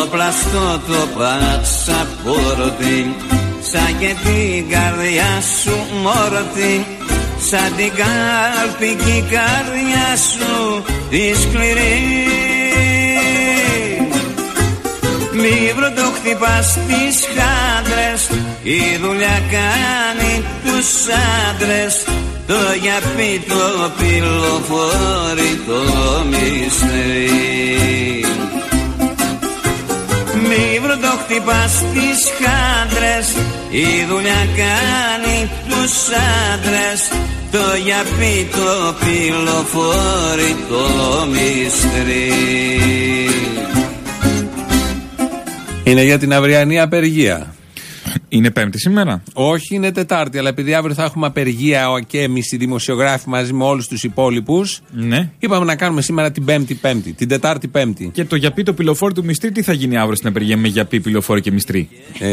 πλαστό το πασαπόρτι, σαν και την καρδιά σου μόρτι, σαν την κάλπικη καρδιά σου τη σκληρή. Μη βροντοχτυπάς τις χάντρες, η δουλειά κάνει τους άντρες, το γιαπί το πυλοφόρι το μυστρή. Μη βροντοχτυπάς τις χάντρες, η δουλειά κάνει τους άντρες, το γιαπί το πυλοφόρι το μυστρή. Είναι για την αυριανή απεργία. Είναι Πέμπτη σήμερα? Όχι, είναι Τετάρτη, αλλά επειδή αύριο θα έχουμε απεργία και εμείς οι δημοσιογράφοι μαζί με όλους τους υπόλοιπους, ναι, είπαμε να κάνουμε σήμερα την Πέμπτη, την Τετάρτη Πέμπτη. Και το γιαπί το πυλοφόρι του Μυστρή, τι θα γίνει αύριο στην απεργία με γιαπί, πυλοφόρι και Μυστρή?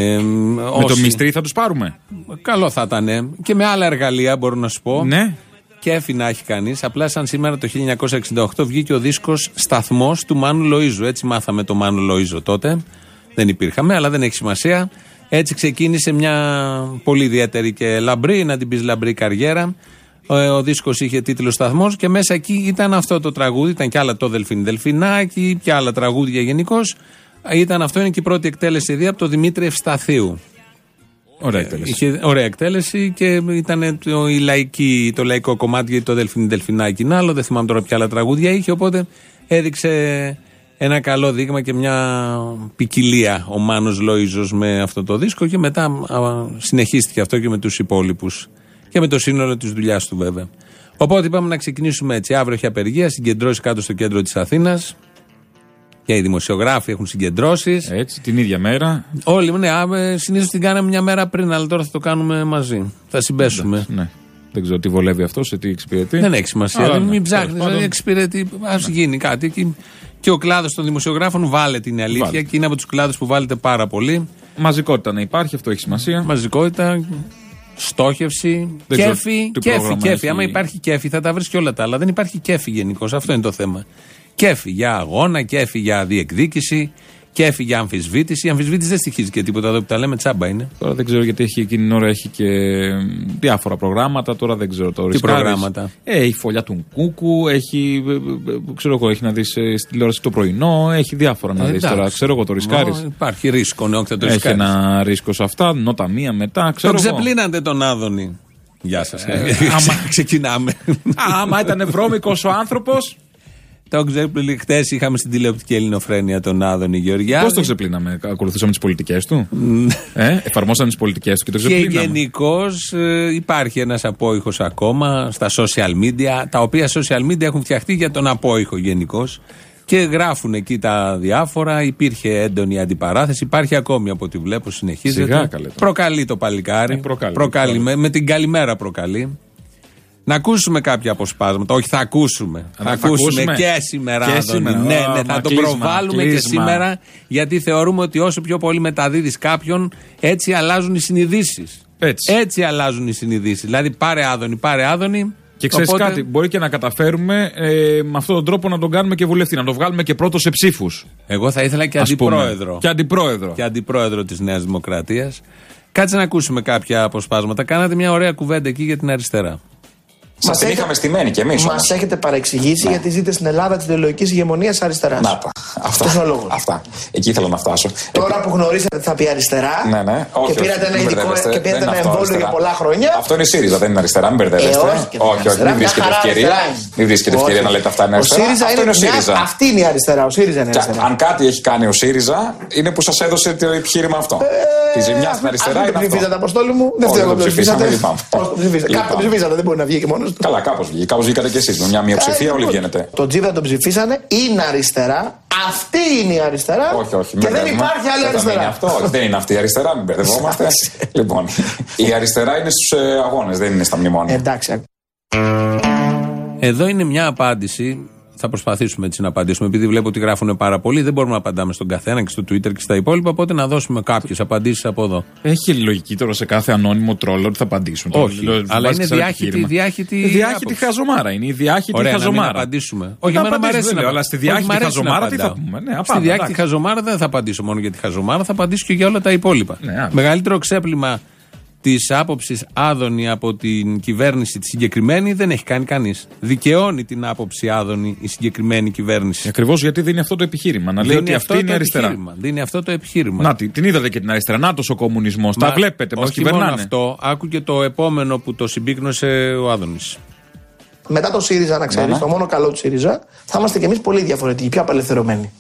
Με το Μυστρή θα τους πάρουμε. Καλό θα ήταν. Και με άλλα εργαλεία μπορώ να σου πω. Ναι. Κέφι να έχει κανείς. Απλά σαν σήμερα το 1968 βγήκε ο δίσκος Σταθμός του Μάνου Λοΐζου. Έτσι μάθαμε το Μάνου Λοΐζο τότε. Δεν υπήρχαμε, αλλά δεν έχει σημασία. Έτσι ξεκίνησε μια πολύ ιδιαίτερη και λαμπρή, να την πεις λαμπρή καριέρα. Ο δίσκος είχε τίτλο Σταθμός και μέσα εκεί ήταν αυτό το τραγούδι. Ήταν και άλλα το Δελφίνι Δελφινάκι και άλλα τραγούδια γενικώς. Ήταν αυτό, είναι και η πρώτη εκτέλεση από το Δημήτρη Ευσταθίου. Ωραία εκτέλεση. Είχε ωραία εκτέλεση και ήταν το λαϊκό κομμάτι, γιατί το Δελφίνι Δελφινάκι είναι άλλο. Δεν θυμάμαι τώρα ποια άλλα τραγούδια είχε, οπότε έδειξε ένα καλό δείγμα και μια ποικιλία ο Μάνος Λοΐζος με αυτό το δίσκο και μετά συνεχίστηκε αυτό και με τους υπόλοιπους και με το σύνολο της δουλειάς του βέβαια. Οπότε είπαμε να ξεκινήσουμε έτσι. Αύριο έχει απεργία, συγκεντρώσει κάτω στο κέντρο της Αθήνας και οι δημοσιογράφοι έχουν συγκεντρώσεις. Έτσι, την ίδια μέρα. Όλοι, ναι, συνήθως την κάναμε μια μέρα πριν, αλλά τώρα θα το κάνουμε μαζί. Θα συμπέσουμε. Ναι. Δεν ξέρω τι βολεύει αυτό, σε τι εξυπηρετεί. Δεν έχει σημασία. Μην ψάχνεις, δηλαδή εξυπηρετεί. Ας γίνει κάτι. Και ο κλάδος των δημοσιογράφων βάλετε, είναι αλήθεια, και είναι από τους κλάδους που βάλετε πάρα πολύ. Μαζικότητα να υπάρχει, αυτό έχει σημασία. Μαζικότητα, στόχευση, κέφι. Άμα υπάρχει κέφι θα τα βρεις και όλα τα άλλα. Δεν υπάρχει κέφι γενικώς, αυτό είναι το θέμα. Κέφι για αγώνα, κέφι για διεκδίκηση, κέφι για αμφισβήτηση. Η αμφισβήτηση δεν στοιχίζει και τίποτα εδώ που τα λέμε, τσάμπα είναι. Τώρα δεν ξέρω γιατί έχει εκείνη την ώρα έχει και διάφορα προγράμματα. Τώρα δεν ξέρω το τι προγράμματα. Έχει φωλιά του Κούκου, έχει, ξέρω εγώ, έχει να δεις στη τηλεόραση το πρωινό, έχει διάφορα να δεις τώρα. Ξέρω εγώ, το ρισκάρεις. Υπάρχει ρίσκο, ναι, όχι θα το έχει ρισκάρεις. Ένα ρίσκο σε αυτά, νότα μία μετά. Το ξεπλύνατε τον Άδωνη. Γεια σας. Ξεκινάμε. Άμα ήταν βρώμικος ο άνθρωπος. Το ξεπλύναμε. Χτες είχαμε στην τηλεοπτική Ελληνοφρένεια τον Άδωνη Γεωργιάδη. Πώς το ξεπλύναμε, ακολουθούσαμε τις πολιτικές του. Εφαρμόσαμε τις πολιτικές του και το ξεπλύναμε. Και γενικώς υπάρχει ένας απόϊχος ακόμα στα social media, τα οποία social media έχουν φτιαχτεί για τον απόϊχο γενικώς. Και γράφουν εκεί τα διάφορα. Υπήρχε έντονη αντιπαράθεση. Υπάρχει ακόμη από ό,τι βλέπω, συνεχίζεται. Σιγά, καλέ, προκαλεί το παλικάρι. Προκαλεί. Με την καλημέρα προκαλεί. Να ακούσουμε κάποια αποσπάσματα. Όχι, θα ακούσουμε. Θα ακούσουμε και σήμερα, Άδωνη. Ναι, θα το προβάλλουμε και σήμερα, γιατί θεωρούμε ότι όσο πιο πολύ μεταδίδεις κάποιον, έτσι αλλάζουν οι συνειδήσεις. Έτσι αλλάζουν οι συνειδήσεις. Δηλαδή, πάρε Άδωνη. Και ξέρεις κάτι, μπορεί και να καταφέρουμε με αυτόν τον τρόπο να τον κάνουμε και βουλευτή, να τον βγάλουμε και πρώτο σε ψήφους. Εγώ θα ήθελα και αντιπρόεδρο. Και αντιπρόεδρο της Νέας Δημοκρατίας. Κάτσε να ακούσουμε κάποια αποσπάσματα. Κάνατε μια ωραία κουβέντα εκεί για την αριστερά. Μας την είχαμε στημένη κι εμείς. Μας έχετε παρεξηγήσει γιατί ζείτε στην Ελλάδα της ιδεολογικής ηγεμονίας αριστεράς. Να τα. Αυτός είναι ο λόγος. Αυτά. Εκεί ήθελα να φτάσω. Τώρα που γνωρίσατε ότι θα πει αριστερά. Ναι. Και πήρατε ένα εμβόλιο για πολλά χρόνια. Αυτό είναι η ΣΥΡΙΖΑ, δεν είναι αριστερά, μην μπερδεύεστε. Όχι, μην βρίσκετε ευκαιρία να λέτε αυτά είναι αριστερά. Αυτή είναι η αριστερά. Ο ΣΥΡΙΖΑ είναι αριστερά. Αν κάτι έχει κάνει ο ΣΥΡΙΖΑ, είναι που σας έδωσε το επιχείρημα αυτό. Τη ζημιά στην αριστερά είναι αυτό. Δεν ψηφίσατε, Αποστόλη μου. Δεν φταίω εγώ που ψηφίσατε. Κάποιοι ψηφίσατε, δεν μπορεί να βγει και μόνος του. Καλά, κάπως βγήκατε κι εσείς. Με μια μειοψηφία όλοι βγαίνετε. Το Τζίπρα τον ψηφίσανε, είναι αριστερά. Αυτή είναι η αριστερά. Όχι. Και δεν υπάρχει άλλη αριστερά. Δεν είναι αυτή η αριστερά, μην μπερδευόμαστε. Λοιπόν, η αριστερά είναι στους αγώνες, δεν είναι στα μνημόνια. Εντάξει. Εδώ είναι μια απάντηση. Θα προσπαθήσουμε έτσι να απαντήσουμε. Επειδή βλέπω ότι γράφουν πάρα πολύ, δεν μπορούμε να απαντάμε στον καθένα και στο Twitter και στα υπόλοιπα. Οπότε να δώσουμε κάποιες απαντήσεις από εδώ. Έχει λογική τώρα σε κάθε ανώνυμο τρόλο ότι θα απαντήσουν. Όχι, αλλά είναι διάχυτη χαζομάρα. Είναι η διάχυτη χαζομάρα. Να απαντήσουμε. Όχι, εμένα μου αρέσει να αλλά στη διάχυτη χαζομάρα τι θα πούμε. Στη διάχυτη χαζομάρα δεν θα απαντήσω μόνο για τη χαζομάρα, θα απαντήσω και για όλα τα υπόλοιπα. Μεγαλύτερο ξέπλυμα της άποψης Άδωνη από την κυβέρνηση τη συγκεκριμένη δεν έχει κάνει κανείς. Δικαιώνει την άποψη Άδωνη η συγκεκριμένη κυβέρνηση. Ακριβώς γιατί δίνει αυτό το επιχείρημα. Να λέει ότι αυτή είναι αριστερά. Δίνει αυτό το επιχείρημα. Να, την είδατε και την αριστερά. Νάτος ο κομμουνισμός. Τα βλέπετε, μας κυβερνάνε. Όχι μόνο αυτό, άκου και το επόμενο που το συμπίκνωσε ο Άδωνης. Μετά το ΣΥΡΙΖΑ, να ξέρεις, το μόνο καλό του ΣΥΡΙΖΑ, θα είμαστε κι εμείς πολύ διαφορετικοί, πιο απελευθερωμένοι.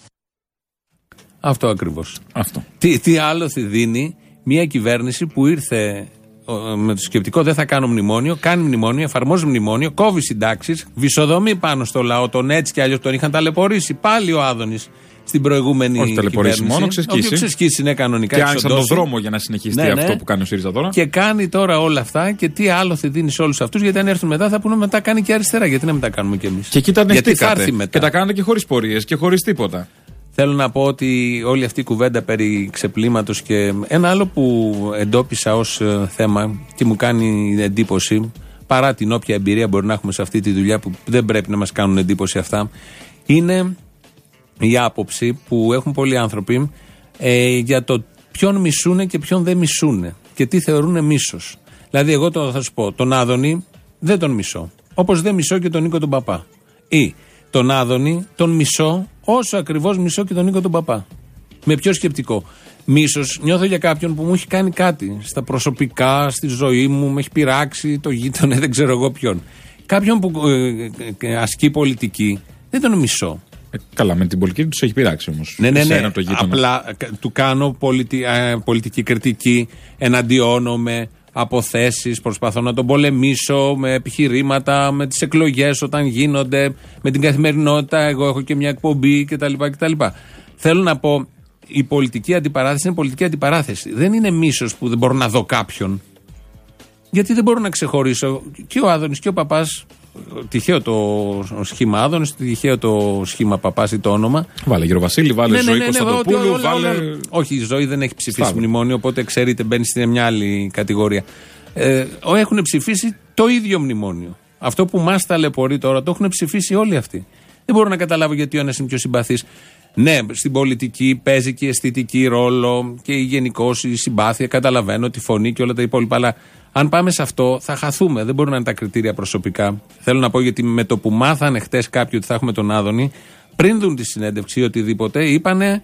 Αυτό ακριβώς. Τι άλλο δίνει μια κυβέρνηση που ήρθε με το σκεπτικό δεν θα κάνω μνημόνιο, κάνει μνημόνιο, εφαρμόζει μνημόνιο, κόβει συντάξεις, βυσοδομεί πάνω στο λαό, τον έτσι κι αλλιώς τον είχαν ταλαιπωρήσει πάλι ο Άδωνης στην προηγούμενη κυβέρνηση. Όχι ταλαιπωρήσει μόνο, ξεσκίσει. Ξεσκίσει είναι κανονικά. Και άνοιξαν τον δρόμο για να συνεχιστεί αυτό που κάνει ο ΣΥΡΙΖΑ τώρα. Και κάνει τώρα όλα αυτά και τι άλλο θα δίνει σε όλους αυτούς, γιατί αν έρθουν μετά θα πούνε μετά κάνει και αριστερά. Γιατί να μην τα κάνουμε κι εμείς. Και εκεί τα ανοιχτήκατε. Και τα κάνετε και χωρίς πορείες και χωρίς τίποτα. Θέλω να πω ότι όλη αυτή η κουβέντα περί ξεπλήματος και ένα άλλο που εντόπισα ως θέμα και μου κάνει εντύπωση, παρά την όποια εμπειρία μπορεί να έχουμε σε αυτή τη δουλειά που δεν πρέπει να μας κάνουν εντύπωση αυτά, είναι η άποψη που έχουν πολλοί άνθρωποι για το ποιον μισούνε και ποιον δεν μισούνε και τι θεωρούν μίσος. Δηλαδή εγώ θα σου πω, τον Άδωνη δεν τον μισώ, όπως δεν μισώ και τον Νίκο τον Παπά. Ή τον Άδωνη τον μισώ όσο ακριβώς μισώ και τον Νίκο τον Παπά. Με ποιο σκεπτικό. Μίσος νιώθω για κάποιον που μου έχει κάνει κάτι στα προσωπικά, στη ζωή μου, με έχει πειράξει, το γείτονα, δεν ξέρω εγώ ποιον. Κάποιον που ασκεί πολιτική δεν τον μισώ. Καλά, με την πολιτική του έχει πειράξει όμως. Ναι. Απλά του κάνω πολιτική κριτική, εναντιώνομαι, αποθέσεις, προσπαθώ να τον πολεμήσω με επιχειρήματα, με τις εκλογές όταν γίνονται, με την καθημερινότητα. Εγώ έχω και μια εκπομπή κτλ. Θέλω να πω, η πολιτική αντιπαράθεση είναι πολιτική αντιπαράθεση. Δεν είναι μίσος που δεν μπορώ να δω κάποιον. Γιατί δεν μπορώ να ξεχωρίσω και ο Άδωνης και ο Παπάς. Τυχαίο το σχήμα Άδωνης, τυχαίο το σχήμα Παπάς ή το όνομα. Βάλε Γιώργο Βασίλη, βάλε Ζωή Κωνσταντοπούλου, βάλε. Όχι, η Ζωή δεν έχει ψηφίσει μνημόνιο, οπότε ξέρετε, μπαίνει στην μια άλλη κατηγορία. Έχουν ψηφίσει το ίδιο μνημόνιο. Αυτό που μας ταλαιπωρεί τώρα το έχουν ψηφίσει όλοι αυτοί. Δεν μπορώ να καταλάβω γιατί ο ένας είναι πιο συμπαθής. Ναι, στην πολιτική παίζει και η αισθητική ρόλο και γενικώς η συμπάθεια, καταλαβαίνω τη φωνή και όλα τα υπόλοιπα. Αλλά αν πάμε σε αυτό θα χαθούμε. Δεν μπορούν να είναι τα κριτήρια προσωπικά. Θέλω να πω γιατί με το που μάθανε χτες κάποιοι ότι θα έχουμε τον Άδωνη, πριν δουν τη συνέντευξη ή οτιδήποτε, είπανε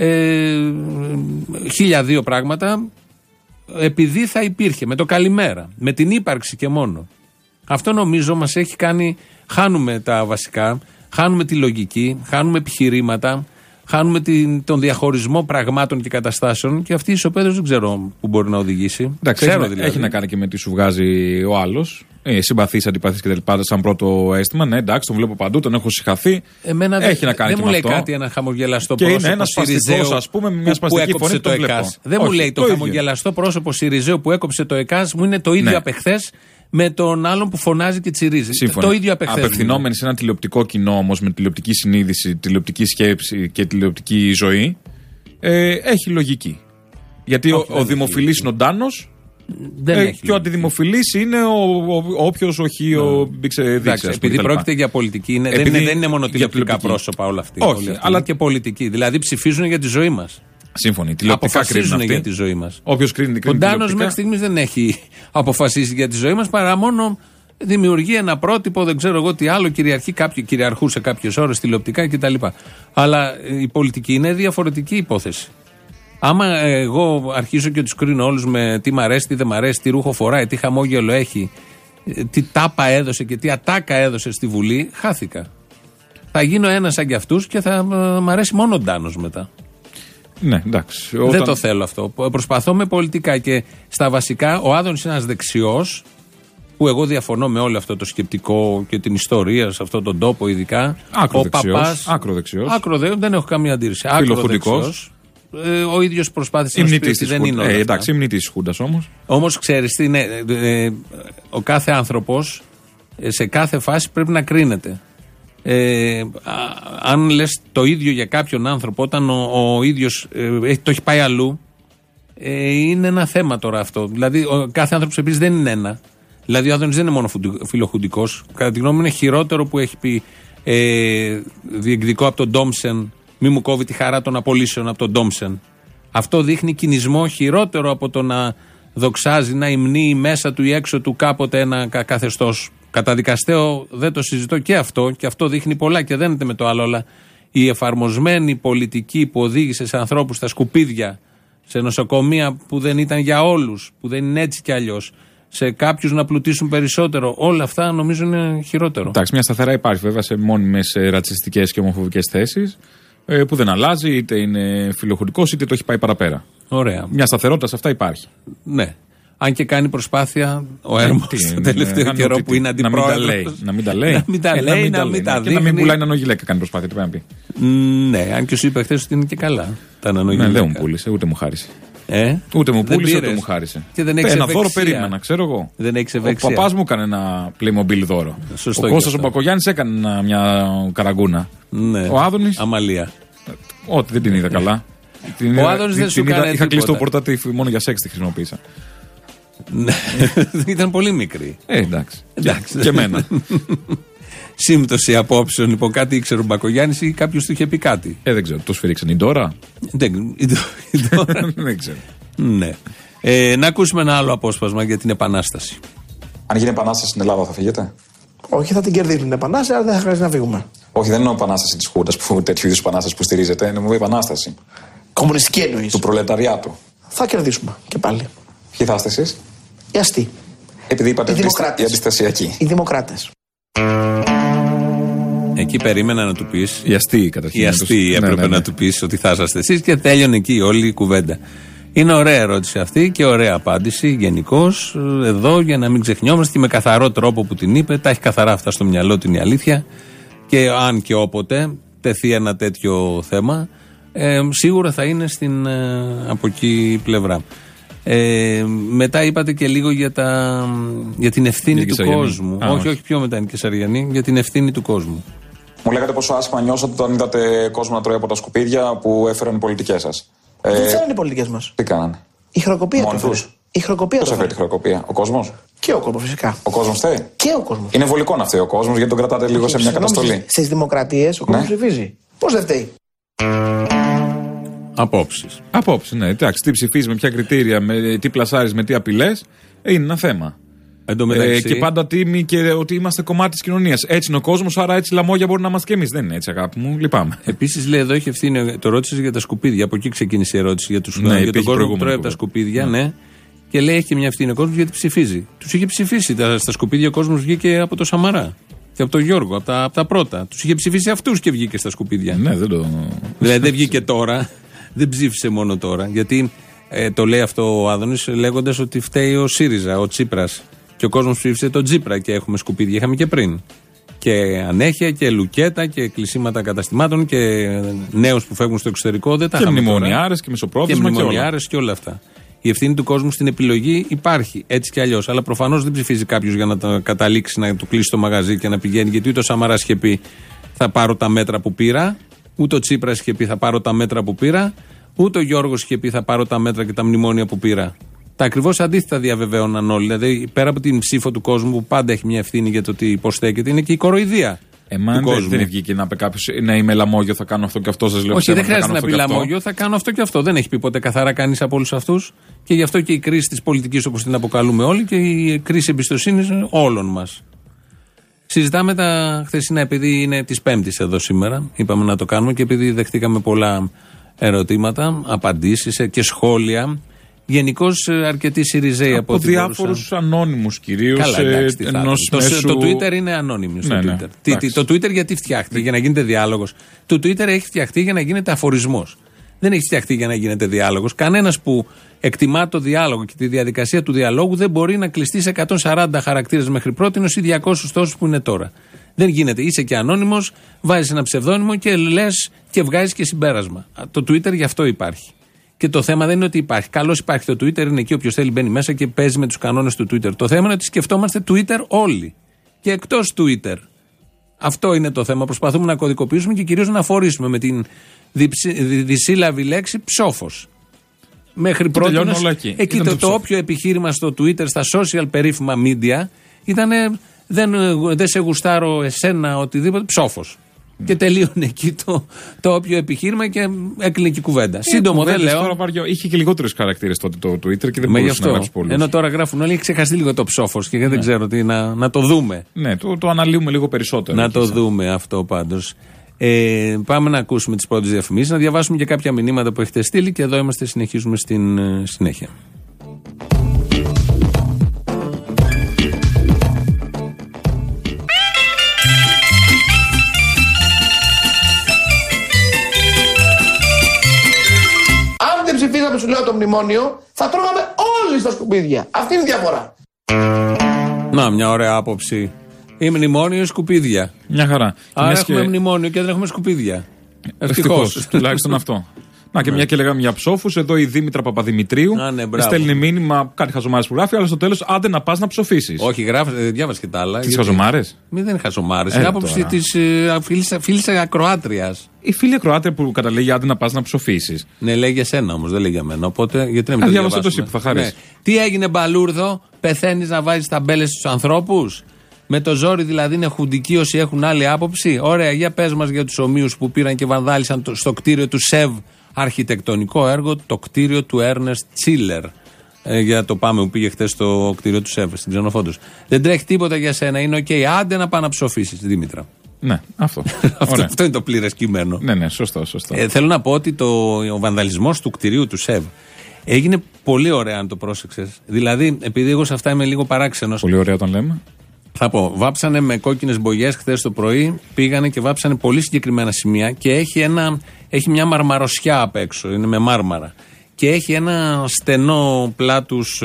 1002 πράγματα επειδή θα υπήρχε. Με το καλημέρα. Με την ύπαρξη και μόνο. Αυτό νομίζω μας έχει κάνει. Χάνουμε τα βασικά, χάνουμε τη λογική, χάνουμε επιχειρήματα. Χάνουμε τον διαχωρισμό πραγμάτων και καταστάσεων και αυτή η ισοπαίδωση δεν ξέρω που μπορεί να οδηγήσει. Εντάξει, έχει να κάνει και με τι σου βγάζει ο άλλος. Συμπαθής, αντιπαθής κτλ. Σαν πρώτο αίσθημα. Ναι, εντάξει, τον βλέπω παντού, τον έχω συγχαθεί. Έχει να κάνει δεν και μου λέει αυτό. κάτι ένα χαμογελαστό και πρόσωπο. Είναι ένα σπαστικό, ας πούμε, με μια σπαστική φωνή το βλέπω. Δεν μου λέει το χαμογελαστό πρόσωπο Σιριζέου που έκοψε το ΕΚΑΣ μου είναι το ίδιο απ' εχθές με τον άλλον που φωνάζει και τσιρίζει. Σύμφωνα. Το ίδιο απ' απευθυνόμενοι σε ένα τηλεοπτικό κοινό όμως με τηλεοπτική συνείδηση, τηλεοπτική σκέψη και τηλεοπτική ζωή, έχει λογική. Γιατί ο δημοφιλής είναι ο Ντάνος και ο αντιδημοφιλής είναι ο όποιος όχι ο δείξε. Επειδή πρόκειται για πολιτική, δεν είναι μόνο τηλεοπτικά πρόσωπα όλα αυτοί. Όχι, αλλά και πολιτική. Δηλαδή ψηφίζουν για τη ζωή μας. Σύμφωνοι. Αποφασίζουν για τη ζωή μας. Όποιος κρίνει. Ο Ντάνος μέχρι στιγμής δεν έχει αποφασίσει για τη ζωή μας παρά μόνο δημιουργεί ένα πρότυπο, δεν ξέρω εγώ τι άλλο, κυριαρχούσε κάποιες ώρες τηλεοπτικά κτλ. Αλλά η πολιτική είναι διαφορετική υπόθεση. Άμα εγώ αρχίσω και τους κρίνω όλους με τι μ' αρέσει, τι δεν μ' αρέσει, τι ρούχο φοράει, τι χαμόγελο έχει, τι τάπα έδωσε και τι ατάκα έδωσε στη Βουλή, χάθηκα. Θα γίνω ένας σαν κι αυτούς και θα μ' αρέσει μόνο ο Ντάνος μετά. Ναι, εντάξει. Δεν το θέλω αυτό. Προσπαθώ με πολιτικά και στα βασικά. Ο Άδωνης είναι ένας δεξιός, που εγώ διαφωνώ με όλο αυτό το σκεπτικό και την ιστορία σε αυτόν τον τόπο, ειδικά. Άκροδεξιός. Δεν έχω καμία αντίρρηση. Φιλοφουντικός. Ο ίδιος προσπάθησε να σου πει ότι δεν είναι όλα αυτά. Εντάξει, υμνητής της Χούντας όμως. Όμως ξέρεις τι είναι, ο κάθε άνθρωπος σε κάθε φάση πρέπει να κρίνεται. Αν λες το ίδιο για κάποιον άνθρωπο, όταν ο ίδιος το έχει πάει αλλού, είναι ένα θέμα τώρα αυτό. Δηλαδή, ο κάθε άνθρωπος επίσης δεν είναι ένα. Δηλαδή, ο Άδωνης δεν είναι μόνο φιλοχουντικός. Κατά τη γνώμη μου, είναι χειρότερο που έχει πει διεκδικώ από τον Ντόμψεν, μη μου κόβει τη χαρά των απολύσεων από τον Ντόμψεν. Αυτό δείχνει κινησμό χειρότερο από το να δοξάζει, να υμνεί μέσα του ή έξω του κάποτε ένα καθεστώς. Καταδικαστέο δεν το συζητώ και αυτό δείχνει πολλά και δένεται με το άλλο. Αλλά η εφαρμοσμένη πολιτική που οδήγησε σε ανθρώπους στα σκουπίδια, σε νοσοκομεία που δεν ήταν για όλους, που δεν είναι έτσι κι αλλιώς, σε κάποιους να πλουτίσουν περισσότερο, όλα αυτά νομίζω είναι χειρότερο. Εντάξει, μια σταθερά υπάρχει βέβαια σε μόνιμες ρατσιστικές και ομοφοβικές θέσεις, που δεν αλλάζει, είτε είναι φιλοχουντικός είτε το έχει πάει παραπέρα. Ωραία. Μια σταθερότητα σε αυτά υπάρχει. Ναι. Αν και κάνει προσπάθεια ο Έρμος το τελευταίο καιρό που είναι αντιπρόεδρος. Να μην τα λέει. Να μην τα λέει, να μην τα δείχνει. Και να μην πουλάει νανογιλέκα, κάνει προσπάθεια. Τι πρέπει να πει. Ναι, αν και σου είπε χθες ότι είναι και καλά τα νανογιλέκα. Ναι, δεν μου πούλησε, ούτε μου χάρισε. Ούτε μου πούλησε, ούτε μου χάρισε. Ένα δώρο περίμενα, ξέρω εγώ. Δεν έχει ευεξία. Ο παπάς μου έκανε ένα Playmobil δώρο. Ο Κώστας ο Μπακογιάννης έκανε μια καραγκούνα. Ο Άδωνης. Αμαλία. Ό,τι δεν την είδα καλά. Ο Άδωνης δεν σου έκανε. Είχα κλείσει το πορτατίφ, μόνο για σεξ τη χρησιμοποίησα. Ήταν πολύ μικρή. Εντάξει. Και εμένα. Σύμπτωση απόψεων, λοιπόν, κάτι ήξερε ο Μπακογιάννης ή κάποιος του είχε πει κάτι. Δεν ξέρω, το σφυρίξαν η Ντόρα. Δεν ξέρω. Ναι. Να ακούσουμε ένα άλλο απόσπασμα για την Επανάσταση. Αν γίνει Επανάσταση στην Ελλάδα, θα φύγετε? Όχι, θα την κερδίσουν την Επανάσταση, αλλά δεν θα χρειάζεται να φύγουμε. Όχι, δεν είναι Επανάσταση της Χούντας, τέτοιου είδους Επανάσταση που στηρίζεται. Είναι μια Επανάσταση. Κομμουνιστική εννοείς. Του προλεταριάτου. Θα κερδίσουμε και πάλι. Ποιοι θα είστε εσείς? Οι αστεί. Επειδή είπατε οι αντιστασιακοί. Οι δημοκράτες. Εκεί περίμενα να του πεις. Οι αστεί καταρχήν. Οι αστεί έπρεπε να του πεις ότι θα είσαστε εσείς και τέλειωνε εκεί όλη η κουβέντα. Είναι ωραία ερώτηση αυτή και ωραία απάντηση γενικώς εδώ για να μην ξεχνιόμαστε και με καθαρό τρόπο που την είπε. Τα έχει καθαρά αυτά στο μυαλό την η αλήθεια. Και αν και όποτε τεθεί ένα τέτοιο θέμα, σίγουρα θα είναι στην από εκεί πλευρά. Μετά είπατε και λίγο για την ευθύνη του κόσμου. Όχι, πιο μετά είναι και Σαριανή, για την ευθύνη του κόσμου. Μου λέγατε πόσο άσχημα νιώσατε όταν είδατε κόσμο να τρώει από τα σκουπίδια που έφεραν οι πολιτικές σας. Δεν φέραν οι πολιτικές μας. Τι κάνανε? Η χρεοκοπία του. Η χρεοκοπία του. Ποιος έφερε τη χρεοκοπία? Ο κόσμος? Και ο κόσμος, φυσικά. Ο κόσμος φταίει. Και ο κόσμος. Είναι βολικό να φταίει ο κόσμος, γιατί τον κρατάτε λίγο σε μια καταστολή. Στις δημοκρατίες ο κόσμος ψηφίζει. Πώς δεν φταίει? Απόψεις, ναι. Εντάξει, τι ψηφίζει, με ποια κριτήρια, με τι πλασάρεις, με τι απειλές, είναι ένα θέμα. Και πάντα τίμη και ότι είμαστε κομμάτι της κοινωνίας. Έτσι είναι ο κόσμος, άρα έτσι λαμόγια μπορεί να είμαστε και εμείς. Δεν είναι έτσι, αγάπη μου, λυπάμαι. Επίσης, λέει εδώ έχει ευθύνη, το ρώτησε για τα σκουπίδια. Από εκεί ξεκίνησε η ερώτηση για τον κόσμο που τρώει από τα σκουπίδια, ναι. Και λέει έχει και μια ευθύνη ο κόσμος γιατί ψηφίζει. Τους είχε ψηφίσει στα σκουπίδια, ο κόσμος βγήκε από το Σαμαρά. Και από τον Γιώργο, από τα πρώτα. Τους είχε ψηφίσει αυτούς και βγήκε στα σκουπίδια. Ναι, δεν το. Δηλαδή δεν βγήκε τώρα. Δεν ψήφισε μόνο τώρα. Γιατί το λέει αυτό ο Άδωνης λέγοντας ότι φταίει ο ΣΥΡΙΖΑ, ο Τσίπρας. Και ο κόσμος ψήφισε τον Τσίπρα και έχουμε σκουπίδια. Είχαμε και πριν. Και ανέχεια και λουκέτα και κλεισίματα καταστημάτων και νέους που φεύγουν στο εξωτερικό. Δεν τα είχαμε. Και μνημονιάρες και μεσοπρόθεσμα και μνημονιάρες και όλα αυτά. Η ευθύνη του κόσμου στην επιλογή υπάρχει έτσι κι αλλιώς. Αλλά προφανώς δεν ψηφίζει κάποιος για να καταλήξει να του κλείσει το μαγαζί και να πηγαίνει. Γιατί ούτε ο Σαμαράς είχε πει θα πάρω τα μέτρα που πήρα. Ούτε ο Τσίπρας είχε πει θα πάρω τα μέτρα που πήρα, ούτε ο Γιώργος είχε πει θα πάρω τα μέτρα και τα μνημόνια που πήρα. Τα ακριβώς αντίθετα διαβεβαίωναν όλοι. Δηλαδή, πέρα από την ψήφο του κόσμου που πάντα έχει μια ευθύνη για το τι υποστέκεται, είναι και η κοροϊδία. Δεν βγήκε να πει κάποιος να είμαι λαμόγιο, θα κάνω αυτό και αυτό. Σας λέω. Όχι, δεν χρειάζεται να πει λαμόγιο, θα κάνω αυτό και αυτό. Δεν έχει πει ποτέ καθαρά κανείς από όλους αυτούς. Και γι' αυτό και η κρίση της πολιτικής, όπως την αποκαλούμε όλοι, και η κρίση εμπιστοσύνης όλων μας. Συζητάμε τα χθεσινά, επειδή είναι της Πέμπτης εδώ σήμερα. Είπαμε να το κάνουμε και επειδή δεχτήκαμε πολλά ερωτήματα, απαντήσεις και σχόλια. Γενικώς αρκετοί ΣΥΡΙΖΑΙ από διάφορους ανώνυμους κυρίως. Καλά, εντάξει, το Twitter είναι ανώνυμο. Το Twitter γιατί φτιάχτηκε? Για να γίνεται διάλογος. Το Twitter έχει φτιαχτεί για να γίνεται αφορισμός. Δεν έχει φτιαχτεί για να γίνεται διάλογος. Κανένας που εκτιμά το διάλογο και τη διαδικασία του διαλόγου δεν μπορεί να κλειστεί σε 140 χαρακτήρες μέχρι πρότινος ή 200 τόσους που είναι τώρα. Δεν γίνεται. Είσαι και ανώνυμος, βάζεις ένα ψευδόνυμο και λες και βγάζεις και συμπέρασμα. Το Twitter γι' αυτό υπάρχει. Και το θέμα δεν είναι ότι υπάρχει. Καλώς υπάρχει το Twitter, είναι εκεί όποιος θέλει μπαίνει μέσα και παίζει με τους κανόνες του Twitter. Το θέμα είναι ότι σκεφτόμαστε Twitter όλοι. Και εκτός Twitter. Αυτό είναι το θέμα. Προσπαθούμε να κωδικοποιήσουμε και κυρίως να αφορήσουμε με την δυσύλλαβη λέξη ψόφος. Μέχρι πρώτη εκεί το όποιο επιχείρημα στο Twitter, στα social περίφημα media ήταν δεν σε γουστάρω εσένα οτιδήποτε, ψόφος. Και τελείωνε εκεί το όποιο επιχείρημα και έκλεινε και η κουβέντα. Σύντομο δεν λέω. Είχε και λιγότερους χαρακτήρες τότε το Twitter και δεν μπορούσε να γράψει πολλούς. Ενώ τώρα γράφουν όλοι, έχει ξεχαστεί λίγο το ψόφος και δεν ξέρω τι να το δούμε. Ναι, το αναλύουμε λίγο περισσότερο. Να το δούμε αυτό πάντως. Πάμε να ακούσουμε τις πρώτες διαφημίσεις, να διαβάσουμε και κάποια μηνύματα που έχετε στείλει και εδώ είμαστε, συνεχίζουμε στην συνέχεια. Αν δεν ψηφίσαμε, σου λέω, το μνημόνιο, θα τρώγαμε όλοι στα σκουπίδια. Αυτή είναι η διαφορά. Να, μια ωραία άποψη. Ή μνημόνιο ή σκουπίδια. Μια χαρά. Άρα έχουμε μνημόνιο και δεν έχουμε σκουπίδια. Ευτυχώς. Τουλάχιστον αυτό. Να και μια και λέγαμε για ψόφους, εδώ η Δήμητρα Παπαδημητρίου στέλνει μήνυμα, κάτι χαζομάρες που γράφει, αλλά στο τέλος άντε να πας να ψοφήσεις. Όχι, διάβασε και τα άλλα. Τις χαζομάρες. Δεν είναι χαζομάρες. Είναι άποψη της φίλης ακροάτριας. Η φίλη ακροάτρια που καταλήγει άντε να πας να ψοφήσεις. Ναι, λέει για σένα όμως, δεν λέει για μένα. Οπότε γιατί να μην το διαβάσουμε. Το που θα χαρίσει. Ναι. Τι έγινε, μπαλούρδο, πεθαίνεις να βάζεις ταμπέλες στους ανθρώπους. Με το ζόρι δηλαδή είναι χουντικοί όσοι έχουν άλλη άποψη. Ωραία, για πες μας για τους ομοίους που πήραν και βανδάλισαν στο κτίριο του ΣΕΒ. Αρχιτεκτονικό έργο, το κτίριο του Έρνεστ Τσίλερ. Για το Πάμε που πήγε χτες στο κτίριο του ΣΕΒ, στην Ξενοφόντος. Δεν τρέχει τίποτα για σένα, είναι οκ. Άντε να πάει να ψοφήσεις, Δήμητρα. Ναι, αυτό. Αυτό είναι το πλήρες κείμενο. Ναι, σωστό. Θέλω να πω ότι ο βανδαλισμός του κτιρίου του ΣΕΒ έγινε πολύ ωραία, αν το πρόσεξες. Δηλαδή, επειδή εγώ σε αυτά είμαι λίγο παράξενος. Πολύ ωραία όταν λέμε. Θα πω, βάψανε με κόκκινες μπογιές χθες το πρωί, πήγανε και βάψανε πολύ συγκεκριμένα σημεία και έχει μια μαρμαροσιά απ' έξω, είναι με μάρμαρα. Και έχει ένα στενό πλάτους,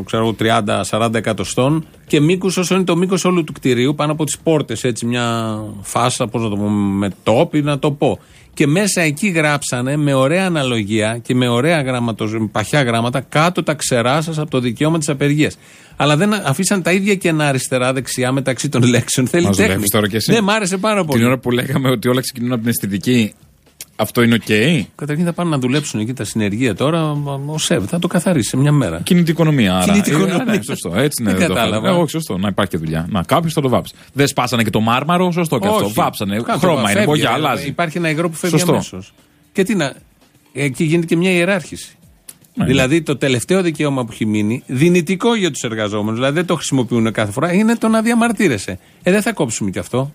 30-40 εκατοστών και μήκους όσο είναι το μήκος όλου του κτηρίου, πάνω από τις πόρτες, έτσι μια φάσα, πώς να το πω, με τόπι, να το πω. Και μέσα εκεί γράψανε με ωραία αναλογία και με ωραία παχιά γράμματα κάτω τα ξερά σας από το δικαίωμα της απεργίας. Αλλά δεν αφήσαν τα ίδια κενά αριστερά-δεξιά μεταξύ των λέξεων. Θέλει τέχνη. Ναι, μ' άρεσε πάρα πολύ. Την ώρα που λέγαμε ότι όλα ξεκινούν από την αισθητική, αυτό είναι οκ. Καταρχήν θα πάνε να δουλέψουν εκεί τα συνεργεία τώρα. Ο ΣΕΒ θα το καθαρίσει σε μια μέρα. Κινητή οικονομία. Κινητή οικονομία. Ναι, σωστό. Έτσι είναι. Δεν κατάλαβα. Εγώ σωστό. Να υπάρχει και δουλειά. Να κάποιο θα το βάψει. Δεν σπάσανε και το μάρμαρο, σωστό και αυτό. Βάψανε. Χρώμα είναι. Μπογιά, αλλάζει. Υπάρχει ένα υγρό που φεύγει αμέσως. Και τι να. Εκεί γίνεται και μια ιεράρχηση. Δηλαδή το τελευταίο δικαίωμα που έχει μείνει, δυνητικό για τους εργαζόμενους, δηλαδή δεν το χρησιμοποιούν κάθε φορά, είναι το να διαμαρτύρεσαι. Δεν θα κόψουμε κι αυτό.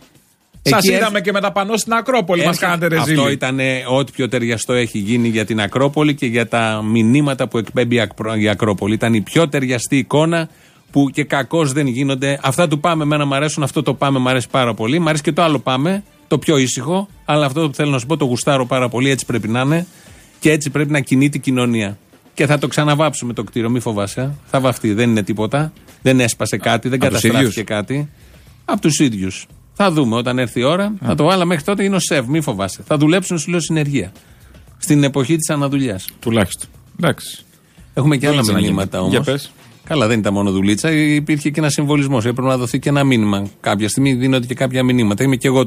Σας είδαμε και με τα πανό στην Ακρόπολη, μας κάνατε ρεζίλι. Αυτό ήταν ό,τι πιο ταιριαστό έχει γίνει για την Ακρόπολη και για τα μηνύματα που εκπέμπει η Ακρόπολη. Ήταν η πιο ταιριαστή εικόνα που και κακώς δεν γίνονται. Αυτά του Πάμε εμένα μου αρέσουν, αυτό το Πάμε μου αρέσει πάρα πολύ. Μ' αρέσει και το άλλο Πάμε, το πιο ήσυχο, αλλά αυτό που θέλω να σου πω το γουστάρω πάρα πολύ, έτσι πρέπει να είναι. Και έτσι πρέπει να κινεί την κοινωνία. Και θα το ξαναβάψουμε το κτίριο, μη φοβάσαι. Θα βαφτεί, δεν είναι τίποτα. Δεν έσπασε κάτι, δεν καταστράφηκε κάτι. Από τους ίδιους. Θα δούμε όταν έρθει η ώρα. Θα το βάλω μέχρι τότε είναι ο ΣΕΒ, μη φοβάσαι. Θα δουλέψουν, σου λέω, συνεργεία. Στην εποχή της αναδουλειάς. Τουλάχιστον. Εντάξει. Έχουμε και άλλα μηνύματα όμως. Για πες. Καλά, δεν ήταν μόνο δουλίτσα. Υπήρχε και ένα συμβολισμός. Έπρεπε να δοθεί και ένα μήνυμα. Κάποια στιγμή δίνονται και κάποια μηνύματα. Είμαι και εγώ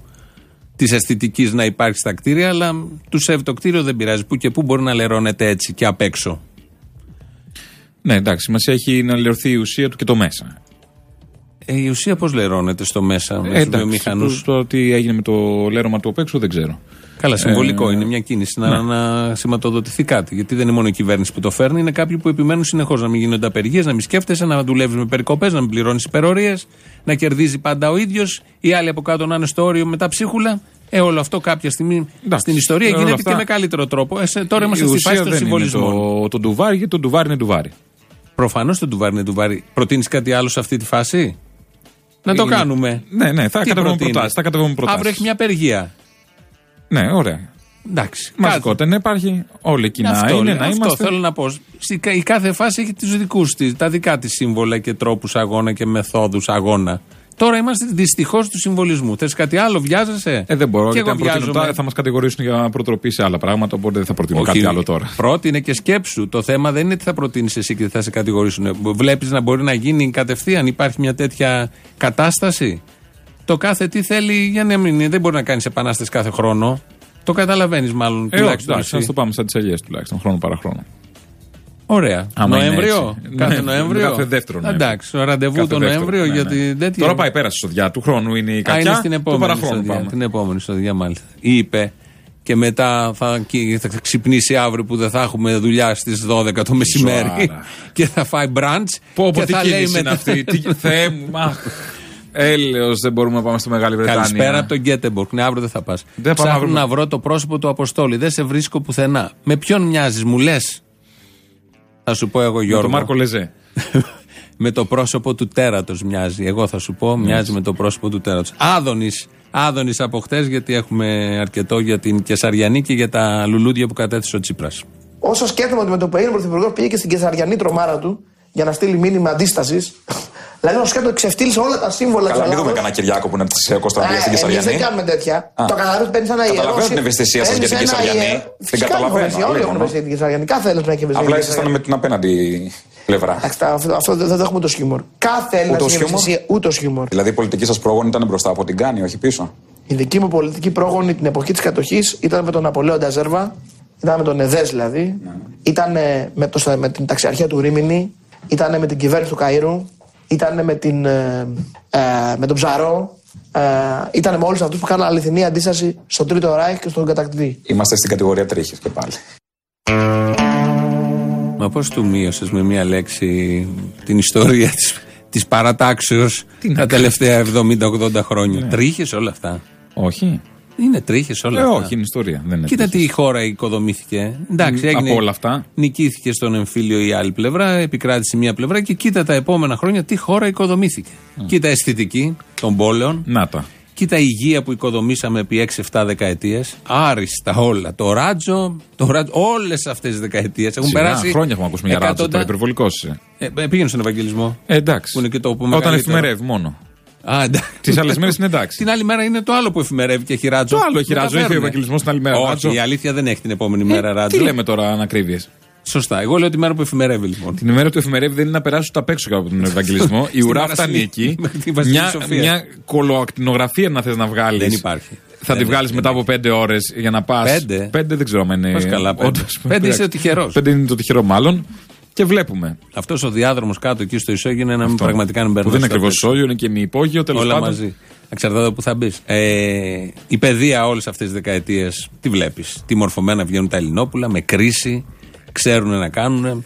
της αισθητικής να υπάρχει στα κτίρια, αλλά του ΣΕΒ το κτίριο δεν πειράζει. Που και που μπορεί να λερώνεται έτσι και απ' έξω. Ναι, εντάξει, σημασία έχει να λερωθεί η ουσία του και το μέσα. Η ουσία πώς λερώνεται στο μέσα, με τους βιομηχανούς. Το τι έγινε με το λέρωμα του απ' έξω δεν ξέρω. Καλά, συμβολικό είναι μια κίνηση να σηματοδοτηθεί κάτι. Γιατί δεν είναι μόνο η κυβέρνηση που το φέρνει, είναι κάποιοι που επιμένουν συνεχώς να μην γίνονται απεργίες, να μην σκέφτεσαι, να δουλεύει με περικοπές, να μην πληρώνει υπερορίες, να κερδίζει πάντα ο ίδιος. Οι άλλοι από κάτω να είναι στο όριο με τα ψίχουλα. Όλο αυτό κάποια στιγμή στην ιστορία γίνεται αυτά και με καλύτερο τρόπο. Τώρα είμαστε στη φάση των συμβολισμών. Το ντουβάρι, γιατί το ντουβάρι είναι ντουβάρι. Προφανώς το ντουβάρι είναι ντουβάρι. Προτείνεις κάτι άλλο σε αυτή τη φάση? Να το κάνουμε. Ναι, θα κατεβούμε προτάσεις. Αύριο έχει μια απεργία. Ναι, ωραία. Εντάξει. Μαζικότητα να υπάρχει. Όλοι εκεί να είναι, να είμαστε. Αυτό θέλω να πω. Η κάθε φάση έχει τους δικούς της, τα δικά της σύμβολα και τρόπους αγώνα και μεθόδους αγώνα. Τώρα είμαστε δυστυχώς του συμβολισμού. Θες κάτι άλλο, βιάζεσαι? Δεν μπορώ, γιατί αν προτείνω θα μας κατηγορήσουν για προτροπή σε άλλα πράγματα, οπότε δεν θα προτείνω κάτι άλλο τώρα. Πρότεινε και σκέψου. Το θέμα δεν είναι τι θα προτείνεις εσύ και τι θα σε κατηγορήσουν. Βλέπεις να μπορεί να γίνει κατευθείαν, υπάρχει μια τέτοια κατάσταση. Το κάθε τι θέλει για να μην. Δεν μπορεί να κάνει επανάσταση κάθε χρόνο. Το καταλαβαίνει μάλλον. Τουλάχιστον. Ας το πάμε σαν τις αλλιές τουλάχιστον, χρόνο παρά χρόνο. Ωραία. Νοέμβριο. Κάθε Νοέμβριο. Κάθε δεύτερο Νοέμβριο. Εντάξει, ραντεβού το Νοέμβριο γιατί. Τώρα πάει πέρασε η σοδιά του χρόνου, είναι η κακιά. Είναι στην επόμενη σοδιά. Την επόμενη σοδιά, μάλιστα. Είπε και μετά θα ξυπνήσει αύριο που δεν θα έχουμε δουλειά στις 12 το μεσημέρι και θα φάει μπραντς. Πω, τι κίνηση είναι αυτή. Θεέ μου, έλεος, δεν μπορούμε να πάμε στη Μεγάλη Βρετανία. Καλησπέρα από τον Γκέτεμπορκ. Ναι, αύριο δεν θα πας. Ψάχνω να βρω το πρόσωπο του Αποστόλη. Δεν σε βρίσκω πουθενά. Με ποιον μοιάζεις, μου λες? Θα σου πω εγώ, Γιώργο. Με τον Μάρκο Λεζέ. Με το πρόσωπο του τέρατος μοιάζει. Εγώ θα σου πω, μοιάζει με το πρόσωπο του τέρατος. Άδωνης από χτες, γιατί έχουμε αρκετό για την Κεσαριανή και για τα λουλούδια που κατέθεσε ο Τσίπρας. Όσο σκέφτομαι ότι με το που έγινε πρωθυπουργός πήγε και στην Κεσαριανή τρομάρα του για να στείλει μήνυμα αντίστασης. Δηλαδή, όσο σκέφτομαι, ξεφτύλισε όλα τα σύμβολα του. Καλά, μην δούμε κανένα Κυριάκο που είναι από τη Κωνσταντία στην Κεσαριανή. Δεν κάνουμε τέτοια. Το καταλαβαίνεις, παίρνεις ένα ιερό. Καταλαβαίνω την ευαισθησία σας για την Κεσαριανή. Την καταλαβαίνω. Όλοι έχουν ευαισθησία την Κεσαριανή. Κάθε Έλληνας έχει ευαισθησία. Απλά ήσασταν με την απέναντι πλευρά. Αυτό δεν το έχουμε το χιούμορ. Κάθε Έλληνας έχει ευαισθησία, ούτε χιούμορ. Δηλαδή η πολιτική σας πρόγονη ήταν μπροστά από την Κάνη, όχι πίσω. Η δική μου πολιτική πρόγονη την εποχή της κατοχής ήταν με τον Ναπολέοντα Ζέρβα, ήταν με τον ΕΔΕΣ δηλαδή, ήταν με την ταξιαρχία του Ρήμινη, ήταν με την κυβέρνηση του Καΐρου, ήταν με τον Ψαρό, ήταν με όλους αυτούς που κάναν αληθινή αντίσταση στο Τρίτο Ράιχ και στον κατακτητή. Είμαστε στην κατηγορία τρίχες και πάλι. Μα πώς του μείωσες με μία λέξη την ιστορία της παρατάξεως τα τελευταία 70-80 χρόνια? Τρίχες όλα αυτά. Όχι. Είναι τρίχες όλα αυτά. Όχι, είναι ιστορία. Δεν είναι κοίτα τι η χώρα οικοδομήθηκε. Εντάξει, έγινε, από όλα αυτά. Νικήθηκε στον εμφύλιο η άλλη πλευρά, επικράτησε μία πλευρά και κοίτα τα επόμενα χρόνια τι χώρα οικοδομήθηκε. Κοίτα αισθητική των πόλεων. Να τα. Κοίτα υγεία που οικοδομήσαμε επί 6-7 δεκαετίες. Άριστα όλα. Το ράτζο, όλες αυτές τις δεκαετίες έχουν περάσει. Χρόνια έχουμε ακούσει για ράτζο, τώρα υπερβολικός. Πήγαινε στον Ευαγγελισμό. Εντάξει. Που είναι και το που όταν εφημερεύει μόνο. Τις άλλες μέρες είναι εντάξει. Την άλλη μέρα είναι το άλλο που εφημερεύει και έχει ράτζο. Το άλλο έχει ράτζο. Έχει ο Ευαγγελισμός την άλλη μέρα. Όχι, η αλήθεια δεν έχει την επόμενη μέρα ράτζο. Τι λέμε τώρα, ανακρίβειες? Σωστά. Εγώ λέω τη μέρα που εφημερεύει λοιπόν. Την ημέρα που εφημερεύει δεν είναι να περάσουν τα παίξω από τον Ευαγγελισμό. Η ουρά φτάνει εκεί. Μια κολοακτινογραφία να θες να βγάλεις. Δεν υπάρχει. Θα τη βγάλεις μετά από 5 ώρες για να πας. 5 δεν ξέρω αν είναι. 5 είσαι ο τυχερός. 5 είναι το τυχερό μάλλον. Και βλέπουμε. Αυτός ο διάδρομος κάτω εκεί στο Ισόγειο είναι πραγματικά να μπαίνει. Που δεν είναι ακριβώς Ισόγειο, είναι και μη υπόγειο. Όλα μαζί. Εξαρτάται που θα μπει. Η παιδεία όλες αυτές τις δεκαετίες τι βλέπεις? Τι μορφωμένα βγαίνουν τα Ελληνόπουλα με κρίση. Ξέρουν να κάνουν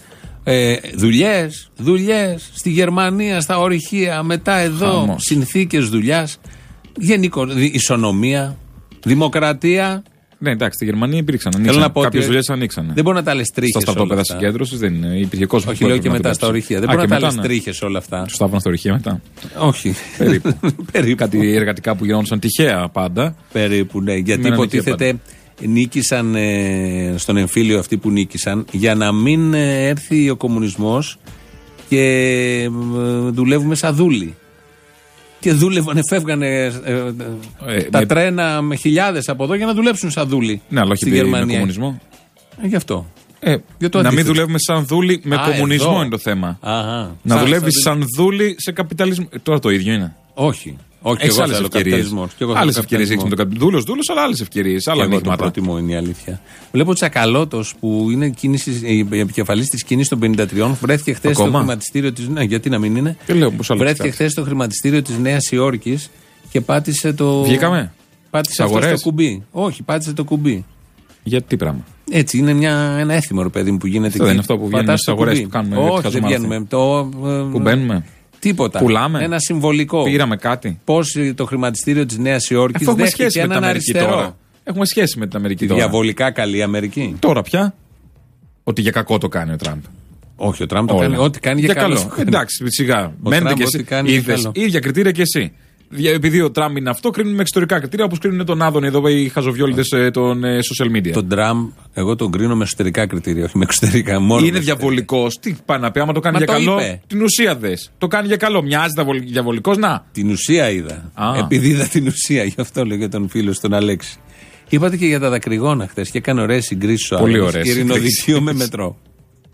δουλειές στη Γερμανία, στα ορυχεία, μετά εδώ συνθήκες δουλειάς, γενικό ισονομία, δημοκρατία. Ναι, εντάξει, στη Γερμανία υπήρξαν. Κάποιες δουλειές ανοίξανε. Δεν μπορεί να τα λες τρίχες. Στα στρατόπεδα συγκέντρωσης δεν υπήρχε κόσμο. Όχι, λέω και μετά στα ορυχεία. Δεν μπορεί να τα λες τρίχες όλα αυτά. Του στάβουν στα ορυχεία μετά. Όχι. Περίπου. Κάτι εργατικά που γινόντουσαν τυχαία πάντα. Περίπου, ναι. Γιατί υποτίθεται νίκησαν στον εμφύλιο αυτοί που νίκησαν για να μην έρθει ο κομμουνισμός και δουλεύουμε σαν δούλοι. Και δούλευαν, φεύγανε τα τρένα με χιλιάδες από εδώ για να δουλέψουν σαν δούλοι. Ναι, αλλά όχι με κομμουνισμό. Γι' αυτό. Να μην δουλεύουμε σαν δούλοι με κομμουνισμό εδώ είναι το θέμα. Να δουλεύεις σαν δούλοι σε καπιταλισμό. Τώρα το ίδιο είναι. Όχι. Έχεις άλλες ευκαιρίες. Άλλες ευκαιρίες έχεις με τον καπιταλισμό. Δούλος, αλλά άλλες ευκαιρίες. Άλλα ανοίγματα. Εγώ το προτιμώ, είναι η αλήθεια. Βλέπω Τσακαλώτος που είναι επικεφαλής της κίνησης των 53, βρέθηκε χθες στο χρηματιστήριο της. Ναι, γιατί να μην είναι. Βρέθηκε χθες στο χρηματιστήριο της Νέας Υόρκης και πάτησε το. Βγήκαμε. Πάτησε αυτό το κουμπί. Όχι, πάτησε το κουμπί. Γιατί τι πράγμα? Έτσι, είναι ένα έθιμο ρε παιδί μου που γίνεται. Δεν είναι αυτό που βγαίνει στις αγορές που κάνουμε. Όχι, δεν βγαίνουμε. Που μπαίνουμε. Τίποτα. Πουλάμε. Ένα συμβολικό. Πήραμε κάτι. Πώς το χρηματιστήριο της Νέας Υόρκης δέχτηκε έναν αριστερό. Τώρα. Έχουμε σχέση με την Αμερική τώρα. Διαβολικά καλή Αμερική. Τώρα πια. Ότι για κακό το κάνει ο Τραμπ. Όχι, ο Τραμπ το κάνει. Ό,τι κάνει για καλό. Εντάξει, σιγά. Μένετε και εσύ. Ίδια κριτήρια και εσύ. Επειδή ο Τραμπ είναι αυτό, κρίνουν με εξωτερικά κριτήρια όπως κρίνουν τον Άδωνη εδώ οι χαζοβιόλιδες των social media. Τον Τραμπ, εγώ τον κρίνω με εσωτερικά κριτήρια, όχι με εξωτερικά. Είναι διαβολικός. Τι πάει να πει, άμα το κάνει για καλό. Την ουσία δες. Το κάνει για καλό. Μοιάζει διαβολικός, να. Την ουσία είδα. Επειδή είδα την ουσία, γι' αυτό λέω για τον φίλο στον Αλέξη. Είπατε και για τα δακρυγόνα χθες και έκανε ωραίες συγκρίσεις ο Άδωνης. Ειρηνοδικείο με μετρό.